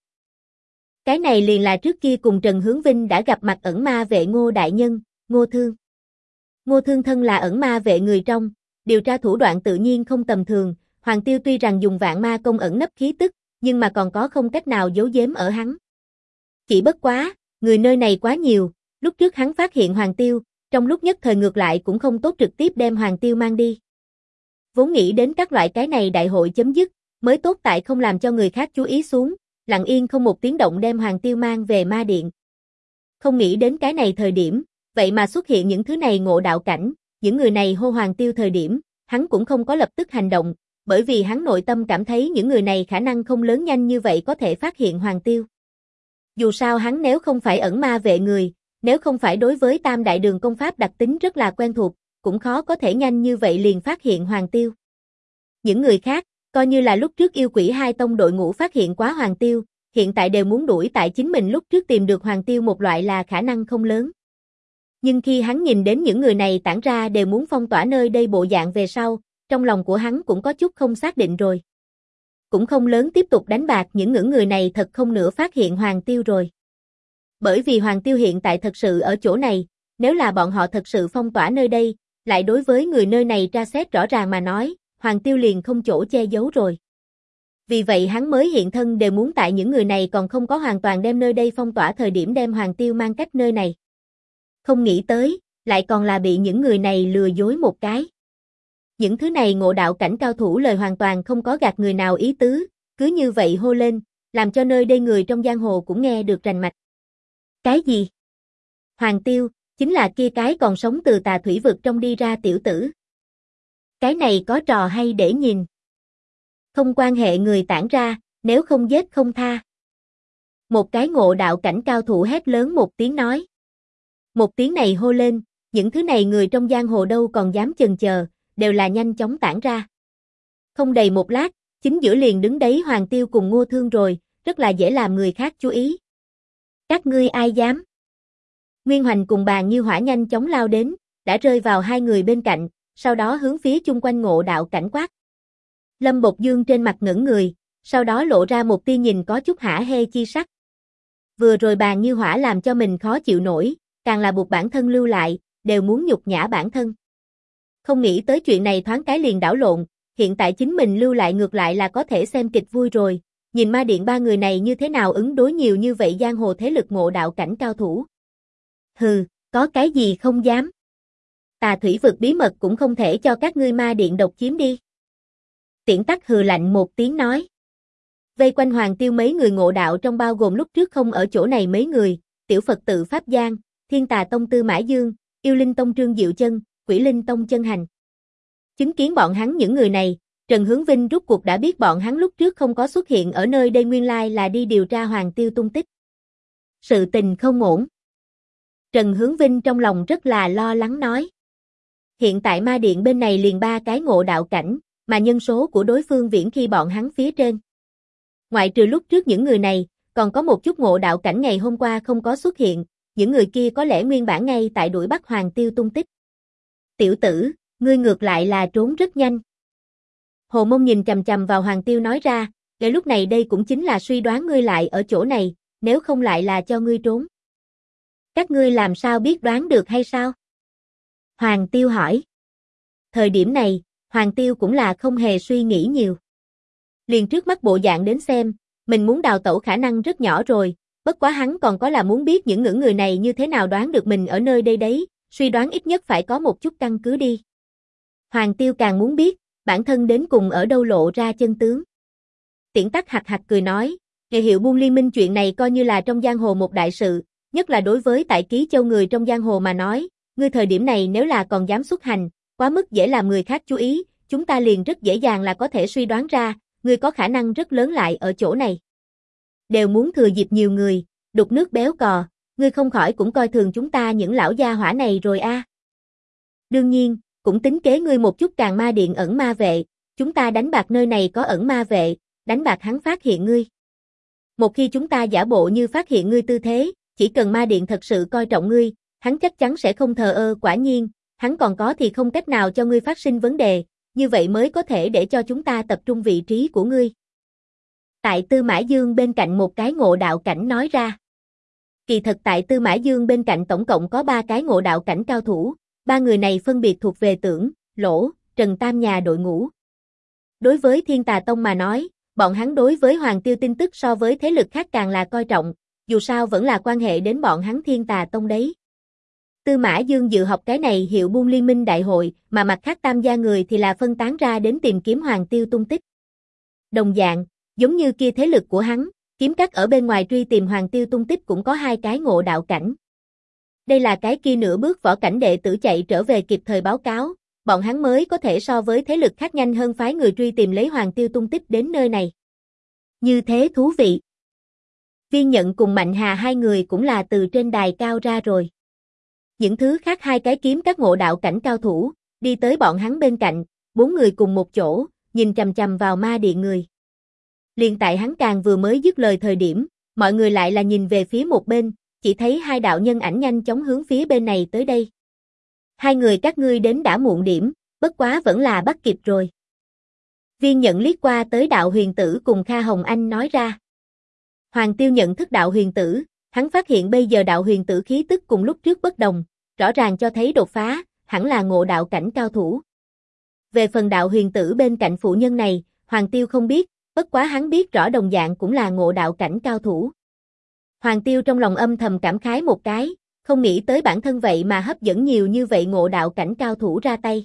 S1: Cái này liền là trước kia cùng Trần Hướng Vinh đã gặp mặt Ẩn Ma Vệ Ngô Đại Nhân, Ngô Thương. Ngô Thương thân là Ẩn Ma Vệ người trong, điều tra thủ đoạn tự nhiên không tầm thường, Hoàng Tiêu tuy rằng dùng vạn ma công ẩn nấp khí tức, nhưng mà còn có không cách nào giấu giếm ở hắn. Chỉ bất quá, người nơi này quá nhiều, lúc trước hắn phát hiện Hoàng Tiêu, trong lúc nhất thời ngược lại cũng không tốt trực tiếp đem Hoàng Tiêu mang đi. Vốn nghĩ đến các loại cái này đại hội chấm dứt, mới tốt tại không làm cho người khác chú ý xuống, lặng yên không một tiếng động đem Hoàng Tiêu mang về ma điện. Không nghĩ đến cái này thời điểm, vậy mà xuất hiện những thứ này ngộ đạo cảnh, những người này hô Hoàng Tiêu thời điểm, hắn cũng không có lập tức hành động, bởi vì hắn nội tâm cảm thấy những người này khả năng không lớn nhanh như vậy có thể phát hiện Hoàng Tiêu. Dù sao hắn nếu không phải Ẩn Ma Vệ người, nếu không phải đối với Tam Đại Đường công pháp đặc tính rất là quen thuộc, cũng khó có thể nhanh như vậy liền phát hiện Hoàng Tiêu. Những người khác, coi như là lúc trước yêu quỷ hai tông đội ngũ phát hiện quá Hoàng Tiêu, hiện tại đều muốn đuổi tại chính mình lúc trước tìm được Hoàng Tiêu một loại là khả năng không lớn. Nhưng khi hắn nhìn đến những người này tản ra đều muốn phong tỏa nơi đây bộ dạng về sau, trong lòng của hắn cũng có chút không xác định rồi. Cũng không lớn tiếp tục đánh bạc những người này thật không nữa phát hiện Hoàng Tiêu rồi. Bởi vì Hoàng Tiêu hiện tại thật sự ở chỗ này, nếu là bọn họ thật sự phong tỏa nơi đây, lại đối với người nơi này tra xét rõ ràng mà nói, Hoàng Tiêu liền không chỗ che giấu rồi. Vì vậy hắn mới hiện thân đều muốn tại những người này còn không có hoàn toàn đem nơi đây phong tỏa thời điểm đem Hoàng Tiêu mang cách nơi này. Không nghĩ tới, lại còn là bị những người này lừa dối một cái. Những thứ này ngộ đạo cảnh cao thủ lời hoàn toàn không có gạt người nào ý tứ, cứ như vậy hô lên, làm cho nơi đây người trong giang hồ cũng nghe được rành mạch. Cái gì? Hoàng Tiêu, chính là kia cái còn sống từ tà thủy vực trong đi ra tiểu tử. Cái này có trò hay để nhìn. Không quan hệ người tản ra, nếu không giết không tha. Một cái ngộ đạo cảnh cao thủ hét lớn một tiếng nói. Một tiếng này hô lên, những thứ này người trong giang hồ đâu còn dám chần chờ, đều là nhanh chóng tản ra. Không đầy một lát, chính giữa liền đứng đấy Hoàng Tiêu cùng Ngô Thương rồi, rất là dễ làm người khác chú ý. Các ngươi ai dám? Nguyên Hoành cùng Bàn Như Hỏa nhanh chóng lao đến, đã rơi vào hai người bên cạnh, sau đó hướng phía chung quanh ngộ đạo cảnh quát. Lâm Bộc Dương trên mặt ngẩng người, sau đó lộ ra một tia nhìn có chút hả hê chi sắc. Vừa rồi Bàn Như Hỏa làm cho mình khó chịu nổi, càng là buộc bản thân lưu lại, đều muốn nhục nhã bản thân. Không nghĩ tới chuyện này thoáng cái liền đảo lộn, hiện tại chính mình lưu lại ngược lại là có thể xem kịch vui rồi, nhìn ma điện ba người này như thế nào ứng đối nhiều như vậy giang hồ thế lực ngộ đạo cảnh cao thủ. Hừ, có cái gì không dám. Tà thủy vực bí mật cũng không thể cho các ngươi ma điện độc chiếm đi. Tiễn Tắc hừ lạnh một tiếng nói. Vây quanh Hoàng Tiêu mấy người ngộ đạo trong bao gồm lúc trước không ở chỗ này mấy người, Tiểu Phật tự Pháp Giang, Thiên Tà Tông Tư Mã Dương, Yêu Linh Tông Trương Diệu Chân, Quỷ Linh Tông Chân Hành. Chứng kiến bọn hắn những người này, Trần Hướng Vinh rút cuộc đã biết bọn hắn lúc trước không có xuất hiện ở nơi đây nguyên lai là đi điều tra Hoàng Tiêu tung tích. Sự tình không ổn. Trần Hướng Vinh trong lòng rất là lo lắng nói. Hiện tại ma điện bên này liền 3 cái ngộ đạo cảnh, mà nhân số của đối phương viễn khi bọn hắn phía trên. Ngoại trừ lúc trước những người này, còn có một chút ngộ đạo cảnh ngày hôm qua không có xuất hiện, những người kia có lẽ nguyên bản ngay tại đuổi bắt Hoàng Tiêu tung tích. Tiểu tử, ngươi ngược lại là trốn rất nhanh. Hồ Mông nhìn chằm chằm vào Hoàng Tiêu nói ra, ngay lúc này đây cũng chính là suy đoán ngươi lại ở chỗ này, nếu không lại là cho ngươi trốn. Các ngươi làm sao biết đoán được hay sao? Hoàng Tiêu hỏi. Thời điểm này, Hoàng Tiêu cũng là không hề suy nghĩ nhiều. Liền trước mắt bộ dạng đến xem, mình muốn đào tẩu khả năng rất nhỏ rồi, bất quá hắn còn có là muốn biết những người này như thế nào đoán được mình ở nơi đây đấy, suy đoán ít nhất phải có một chút căn cứ đi. Hoàng Tiêu càng muốn biết, bản thân đến cùng ở đâu lộ ra chân tướng. Tiễn Tắc hạc hạc cười nói, nghề hiệu buôn liên minh chuyện này coi như là trong giang hồ một đại sự, nhất là đối với tại Ký Châu người trong giang hồ mà nói, ngươi thời điểm này nếu là còn dám xuất hành, quá mức dễ làm người khác chú ý, chúng ta liền rất dễ dàng là có thể suy đoán ra, ngươi có khả năng rất lớn lại ở chỗ này. Đều muốn thừa dịp nhiều người, đục nước béo cò, ngươi không khỏi cũng coi thường chúng ta những lão gia hỏa này rồi a. Đương nhiên, cũng tính kế ngươi một chút càng ma điện ẩn ma vệ, chúng ta đánh bạc nơi này có ẩn ma vệ, đánh bạc hắn phát hiện ngươi. Một khi chúng ta giả bộ như phát hiện ngươi tư thế, chỉ cần ma điện thật sự coi trọng ngươi, hắn chắc chắn sẽ không thờ ơ, quả nhiên, hắn còn có thì không cách nào cho ngươi phát sinh vấn đề, như vậy mới có thể để cho chúng ta tập trung vị trí của ngươi. Tại Tư Mã Dương bên cạnh một cái ngộ đạo cảnh nói ra. Kỳ thật tại Tư Mã Dương bên cạnh tổng cộng có 3 cái ngộ đạo cảnh cao thủ, 3 người này phân biệt thuộc về Tưởng, Lỗ, Trần Tam nhà đội ngũ. Đối với Thiên Tà Tông mà nói, bọn hắn đối với Hoàng Tiêu tin tức so với thế lực khác càng là coi trọng, dù sao vẫn là quan hệ đến bọn hắn Thiên Tà Tông đấy. Tư Mã Dương dự họp cái này hiệu buôn liên minh đại hội, mà mặt khác Tam gia người thì là phân tán ra đến tìm kiếm Hoàng Tiêu tung tích. Đồng dạng, giống như kia thế lực của hắn, kiếm các ở bên ngoài truy tìm Hoàng Tiêu tung tích cũng có 2 cái ngộ đạo cảnh. Đây là cái kia nửa bước võ cảnh đệ tử chạy trở về kịp thời báo cáo, bọn hắn mới có thể so với thế lực khác nhanh hơn phái người truy tìm lấy Hoàng Tiêu tung tích đến nơi này. Như thế thú vị. Viên Nhận cùng Mạnh Hà hai người cũng là từ trên đài cao ra rồi. Những thứ khác 2 cái kiếm các ngộ đạo cảnh cao thủ, đi tới bọn hắn bên cạnh, 4 người cùng một chỗ, nhìn chằm chằm vào ma điện người. Liền tại hắn càng vừa mới dứt lời thời điểm, mọi người lại là nhìn về phía một bên, chỉ thấy 2 đạo nhân ảnh nhanh chóng hướng phía bên này tới đây. 2 người các ngươi đến đã muộn điểm, bất quá vẫn là bắt kịp rồi. Viên Nhận liếc qua tới đạo huyền tử cùng Kha Hồng Anh nói ra. Hoàng Tiêu nhận thức đạo huyền tử, hắn phát hiện bây giờ đạo huyền tử khí tức cùng lúc trước bất đồng, rõ ràng cho thấy đột phá, hẳn là ngộ đạo cảnh cao thủ. Về phần đạo huyền tử bên cạnh phụ nhân này, Hoàng Tiêu không biết, bất quá hắn biết rõ đồng dạng cũng là ngộ đạo cảnh cao thủ. Hoàng Tiêu trong lòng âm thầm cảm khái một cái, không nghĩ tới bản thân vậy mà hấp dẫn nhiều như vậy ngộ đạo cảnh cao thủ ra tay.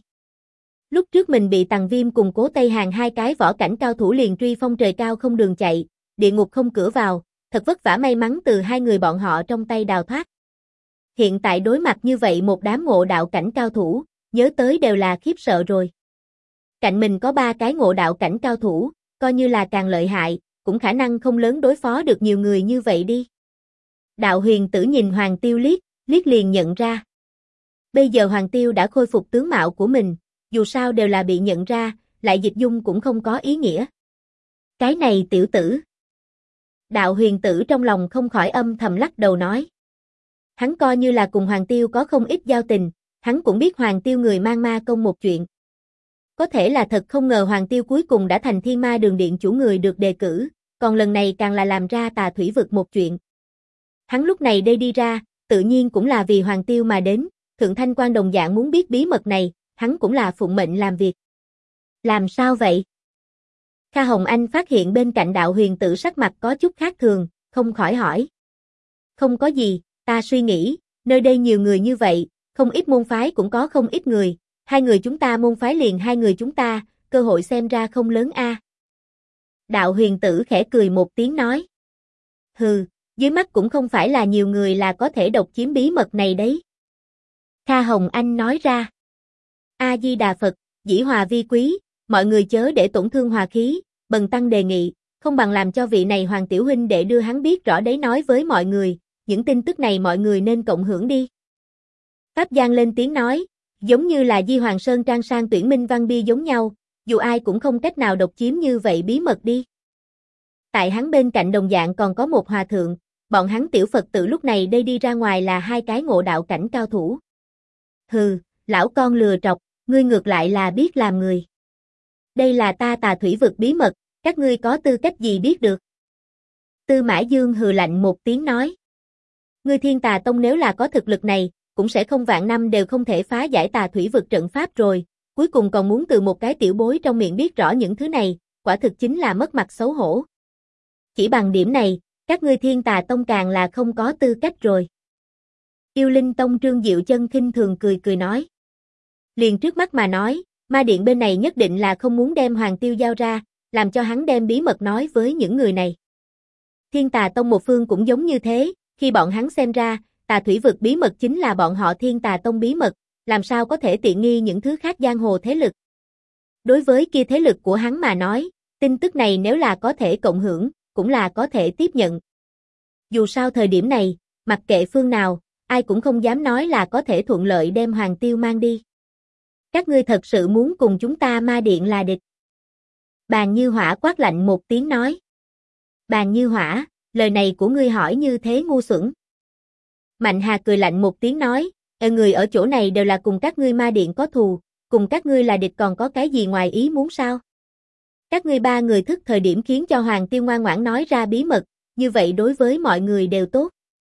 S1: Lúc trước mình bị Tằng Viêm cùng Cố Tây Hàng 2 cái võ cảnh cao thủ liền truy phong trời cao không đường chạy, địa ngục không cửa vào, thật vất vả may mắn từ 2 người bọn họ trong tay đào thoát. Hiện tại đối mặt như vậy một đám ngộ đạo cảnh cao thủ, nhớ tới đều là khiếp sợ rồi. Cạnh mình có 3 cái ngộ đạo cảnh cao thủ, coi như là càng lợi hại, cũng khả năng không lớn đối phó được nhiều người như vậy đi. Đạo huyền tử nhìn Hoàng Tiêu liếc liền nhận ra. Bây giờ Hoàng Tiêu đã khôi phục tướng mạo của mình, dù sao đều là bị nhận ra, lại dịch dung cũng không có ý nghĩa. Cái này tiểu tử. Đạo huyền tử trong lòng không khỏi âm thầm lắc đầu nói. Hắn coi như là cùng Hoàng Tiêu có không ít giao tình, hắn cũng biết Hoàng Tiêu người mang ma công một chuyện. Có thể là thật không ngờ Hoàng Tiêu cuối cùng đã thành Thiên Ma Đường Điện chủ người được đề cử, còn lần này càng là làm ra Tà Thủy Vực một chuyện. Hắn lúc này đây đi ra, tự nhiên cũng là vì Hoàng Tiêu mà đến, Thượng Thanh Quan đồng dạng muốn biết bí mật này, hắn cũng là phụng mệnh làm việc. Làm sao vậy? Kha Hồng Anh phát hiện bên cạnh đạo huyền tử sắc mặt có chút khác thường, không khỏi hỏi. Không có gì, ta suy nghĩ, Nơi đây nhiều người như vậy, không ít môn phái cũng có không ít người, hai người chúng ta môn phái liền hai người chúng ta, cơ hội xem ra không lớn a. Đạo huyền tử khẽ cười một tiếng nói. Hừ, dưới mắt cũng không phải là nhiều người là có thể độc chiếm bí mật này đấy. Kha Hồng Anh nói ra. A-di-đà Phật, dĩ hòa vi quý, mọi người chớ để tổn thương hòa khí, Bần tăng đề nghị, không bằng làm cho vị này Hoàng tiểu huynh để đưa hắn biết rõ đấy nói với mọi người, những tin tức này mọi người nên cộng hưởng đi. Pháp Giang lên tiếng nói, giống như là Di Hoàng Sơn trang sang tuyển minh văn bi giống nhau, dù ai cũng không cách nào độc chiếm như vậy bí mật đi. Tại hắn bên cạnh đồng dạng còn có một hòa thượng, bọn hắn tiểu Phật tử lúc này đây đi ra ngoài là hai cái ngộ đạo cảnh cao thủ. Hừ, lão con lừa trọc, ngươi ngược lại là biết làm người. Đây là ta Tà Thủy vực bí mật, các ngươi có tư cách gì biết được? Tư Mã Dương hừ lạnh một tiếng nói. Ngươi Thiên Tà Tông nếu là có thực lực này, cũng sẽ không vạn năm đều không thể phá giải Tà Thủy vực trận pháp rồi, cuối cùng còn muốn từ một cái tiểu bối trong miệng biết rõ những thứ này, quả thực chính là mất mặt xấu hổ. Chỉ bằng điểm này, các ngươi Thiên Tà Tông càng là không có tư cách rồi. Yêu Linh Tông Trương Diệu Chân khinh thường cười cười nói. Liền trước mắt mà nói, Ma Điện bên này nhất định là không muốn đem Hoàng Tiêu giao ra, làm cho hắn đem bí mật nói với những người này. Thiên Tà Tông một phương cũng giống như thế, khi bọn hắn xem ra, Tà Thủy vực bí mật chính là bọn họ Thiên Tà Tông bí mật, làm sao có thể tiện nghi những thứ khác giang hồ thế lực. Đối với kia thế lực của hắn mà nói, tin tức này nếu là có thể cộng hưởng, cũng là có thể tiếp nhận. Dù sao thời điểm này, mặc kệ phương nào, ai cũng không dám nói là có thể thuận lợi đem Hoàng Tiêu mang đi. Các ngươi thật sự muốn cùng chúng ta Ma Điện là địch. Bàn Như Hỏa quát lạnh một tiếng nói. Bàn Như Hỏa, lời này của ngươi hỏi như thế ngu xuẩn. Mạnh Hà cười lạnh một tiếng nói, người ở chỗ này đều là cùng các ngươi Ma Điện có thù, cùng các ngươi là địch còn có cái gì ngoài ý muốn sao? Các ngươi ba người thức thời điểm khiến cho Hoàng Tiêu ngoan ngoãn nói ra bí mật, như vậy đối với mọi người đều tốt.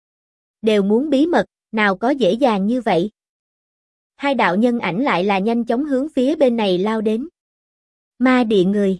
S1: Đều muốn bí mật, nào có dễ dàng như vậy. Hai đạo nhân ảnh lại là nhanh chóng hướng phía bên này lao đến. Ma Điện người.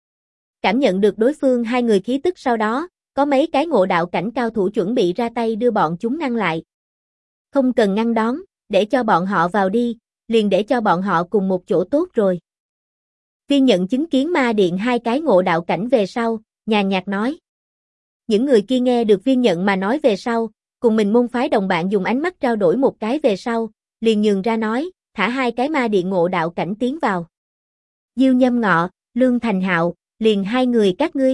S1: Cảm nhận được đối phương hai người khí tức sau đó, có mấy cái ngộ đạo cảnh cao thủ chuẩn bị ra tay đưa bọn chúng ngăn lại. Không cần ngăn đón, để cho bọn họ vào đi, liền để cho bọn họ cùng một chỗ tốt rồi. Viên Nhận chứng kiến Ma Điện hai cái ngộ đạo cảnh về sau, nhàn nhạt nói. Những người kia nghe được Viên Nhận mà nói về sau, cùng mình môn phái đồng bạn dùng ánh mắt trao đổi một cái về sau, liền nhường ra nói, thả hai cái Ma Điện ngộ đạo cảnh tiến vào. Diêu Nhâm Ngọ, Lương Thành Hạo, liền hai người các ngươi.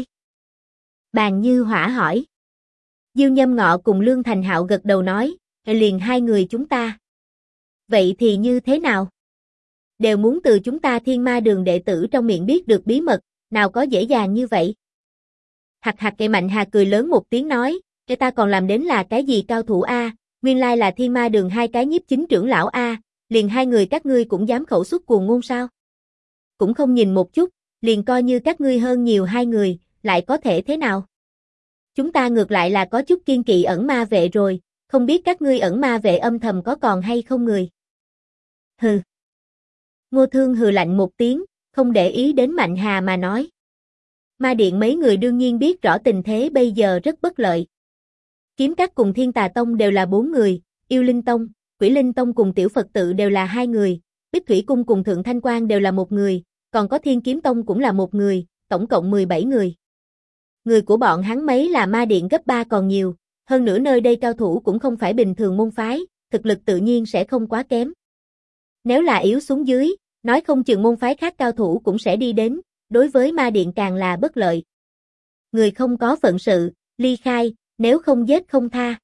S1: Bàn Như Hỏa hỏi. Diêu Nhâm Ngọ cùng Lương Thành Hạo gật đầu nói, liền hai người chúng ta. Vậy thì như thế nào? Đều muốn từ chúng ta Thiên Ma Đường đệ tử trong miệng biết được bí mật, nào có dễ dàng như vậy? Hạc hạc cây Mạnh Hà cười lớn một tiếng nói, cái ta còn làm đến là cái gì cao thủ a, nguyên lai là Thiên Ma Đường hai cái nhiếp chính trưởng lão a, liền hai người các ngươi cũng dám khẩu xuất cuồng ngôn sao? Cũng không nhìn một chút, liền coi như các ngươi hơn nhiều hai người, lại có thể thế nào? Chúng ta ngược lại là có chút kiên kỵ ẩn ma vệ rồi, không biết các ngươi ẩn ma vệ âm thầm có còn hay không người? Hừ. Ngô Thương hừ lạnh một tiếng, không để ý đến Mạnh Hà mà nói. Ma Điện mấy người đương nhiên biết rõ tình thế bây giờ rất bất lợi. Kiếm Các cùng Thiên Tà Tông đều là 4 người, Yêu Linh Tông, Quỷ Linh Tông cùng Tiểu Phật Tự đều là 2 người, Bích Thủy Cung cùng Thượng Thanh Quan đều là 1 người, còn có Thiên Kiếm Tông cũng là 1 người, tổng cộng 17 người. Người của bọn hắn mấy là Ma Điện gấp 3 còn nhiều, hơn nữa nơi đây cao thủ cũng không phải bình thường môn phái, thực lực tự nhiên sẽ không quá kém. Nếu là yếu xuống dưới, nói không chừng môn phái khác cao thủ cũng sẽ đi đến, đối với Ma Điện càng là bất lợi. Người không có phận sự, ly khai, nếu không giết không tha.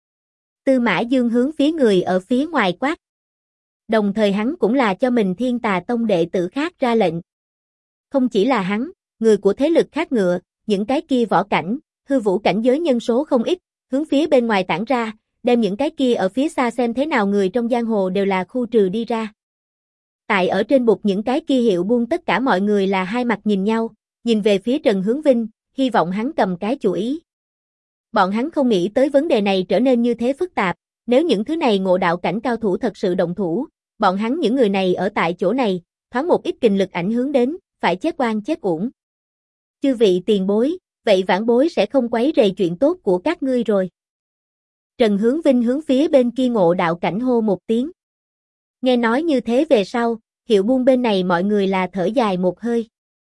S1: Tư Mã Dương hướng phía người ở phía ngoài quát. Đồng thời hắn cũng là cho mình Thiên Tà Tông đệ tử khác ra lệnh. Không chỉ là hắn, người của thế lực khác ngựa, những cái kia võ cảnh, hư vũ cảnh giới nhân số không ít, hướng phía bên ngoài tản ra, đem những cái kia ở phía xa xem thế nào người trong giang hồ đều là khu trừ đi ra. Tại ở trên bục những cái kia hiệu buôn tất cả mọi người là hai mặt nhìn nhau, nhìn về phía Trần Hướng Vinh, hy vọng hắn cầm cái chủ ý. Bọn hắn không nghĩ tới vấn đề này trở nên như thế phức tạp, nếu những thứ này ngộ đạo cảnh cao thủ thật sự động thủ, bọn hắn những người này ở tại chỗ này, thoáng một ít kình lực ảnh hưởng đến, phải chết oan chết uổng. Chư vị tiền bối, vậy vãn bối sẽ không quấy rầy chuyện tốt của các ngươi rồi. Trần Hướng Vinh hướng phía bên kia Ngộ Đạo Cảnh hô một tiếng. Nghe nói như thế về sau, Hiệu Buôn bên này mọi người là thở dài một hơi.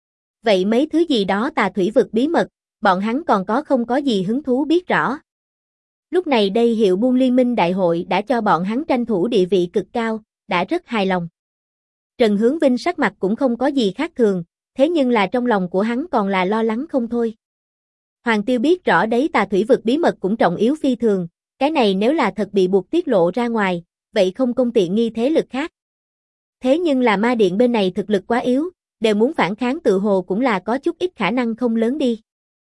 S1: Vậy mấy thứ gì đó tà thủy vực bí mật, bọn hắn còn không có gì hứng thú biết rõ. Lúc này đây Hiệu Buôn Liên minh đại hội đã cho bọn hắn tranh thủ địa vị cực cao, đã rất hài lòng. Trần Hướng Vinh sắc mặt cũng không có gì khác thường, thế nhưng là trong lòng của hắn còn là lo lắng không thôi. Hoàng Tiêu biết rõ đấy, tà thủy vực bí mật cũng trọng yếu phi thường, cái này nếu là thật bị buộc tiết lộ ra ngoài, vậy không công tiện nghi thế lực khác. Thế nhưng là ma điện bên này thực lực quá yếu, đều muốn phản kháng tự hồ cũng là có chút ít khả năng không lớn đi.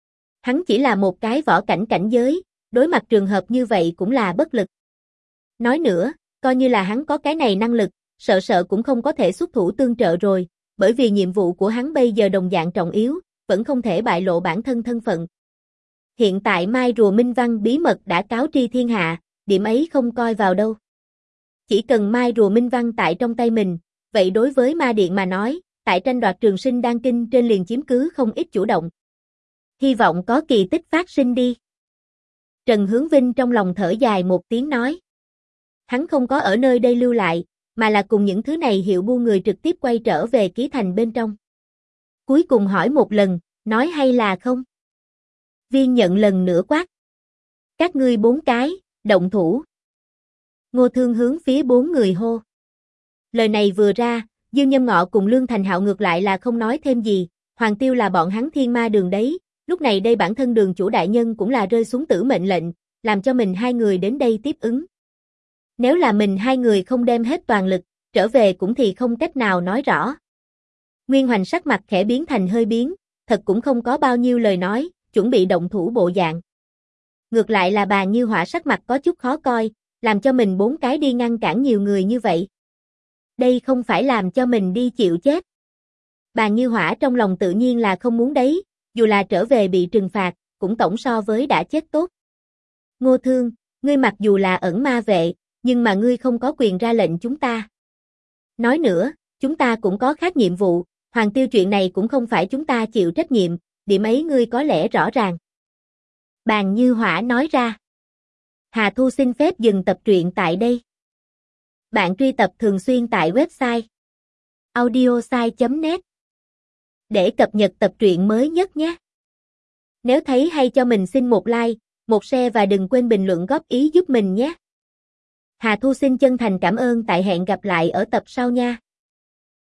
S1: Hắn chỉ là một cái võ cảnh cảnh giới, đối mặt trường hợp như vậy cũng là bất lực. Nói nữa, coi như là hắn có cái này năng lực, sợ cũng không có thể xuất thủ tương trợ rồi, bởi vì nhiệm vụ của hắn bây giờ đồng dạng trọng yếu, vẫn không thể bại lộ bản thân thân phận. Hiện tại Mai Rùa Minh Văn bí mật đã cáo tri thiên hạ, điểm ấy không coi vào đâu. Chỉ cần Mai Rùa Minh Văn tại trong tay mình, vậy đối với ma điện mà nói, tại tranh đoạt Trường Sinh Đan Kinh trên liền chiếm cứ không ít chủ động. Hy vọng có kỳ tích phát sinh đi. Trần Hướng Vinh trong lòng thở dài một tiếng nói. Hắn không có ở nơi đây lưu lại, mà là cùng những thứ này Hiệu Buôn người trực tiếp quay trở về ký thành bên trong. Cuối cùng hỏi một lần, nói hay là không? Viên Nhận lần nữa quát. Các ngươi 4 cái, động thủ. Ngô Thương hướng phía 4 người hô. Lời này vừa ra, Dương Nhâm Ngọ cùng Lương Thành Hạo ngược lại là không nói thêm gì, Hoàng Tiêu là bọn hắn thiên ma đường đấy, lúc này đây bản thân đường chủ đại nhân cũng là rơi xuống tử mệnh lệnh, làm cho mình 2 người đến đây tiếp ứng. Nếu là mình 2 người không đem hết toàn lực, trở về cũng thì không cách nào nói rõ. Nguyên Hoành sắc mặt khẽ biến thành hơi biến, thật cũng không có bao nhiêu lời nói, chuẩn bị động thủ bộ dạng. Ngược lại là Bàn Như Hỏa sắc mặt có chút khó coi, làm cho mình 4 cái đi ngăn cản nhiều người như vậy. Đây không phải làm cho mình đi chịu chết. Bàn Như Hỏa trong lòng tự nhiên là không muốn đấy, dù là trở về bị trừng phạt, cũng tổng so với đã chết tốt. Ngô Thương, ngươi mặc dù là ẩn ma vệ, nhưng mà ngươi không có quyền ra lệnh chúng ta. Nói nữa, chúng ta cũng có khác nhiệm vụ, Hoàng Tiêu chuyện này cũng không phải chúng ta chịu trách nhiệm, điểm ấy ngươi có lẽ rõ ràng. Bàn Như Hỏa nói ra. Hà Thu xin phép dừng tập truyện tại đây. Bạn truy tập thường xuyên tại website audiosai.net để cập nhật tập truyện mới nhất nhé. Nếu thấy hay cho mình xin một like, một share và đừng quên bình luận góp ý giúp mình nhé. Hà Thu xin chân thành cảm ơn, tại hẹn gặp lại ở tập sau nha.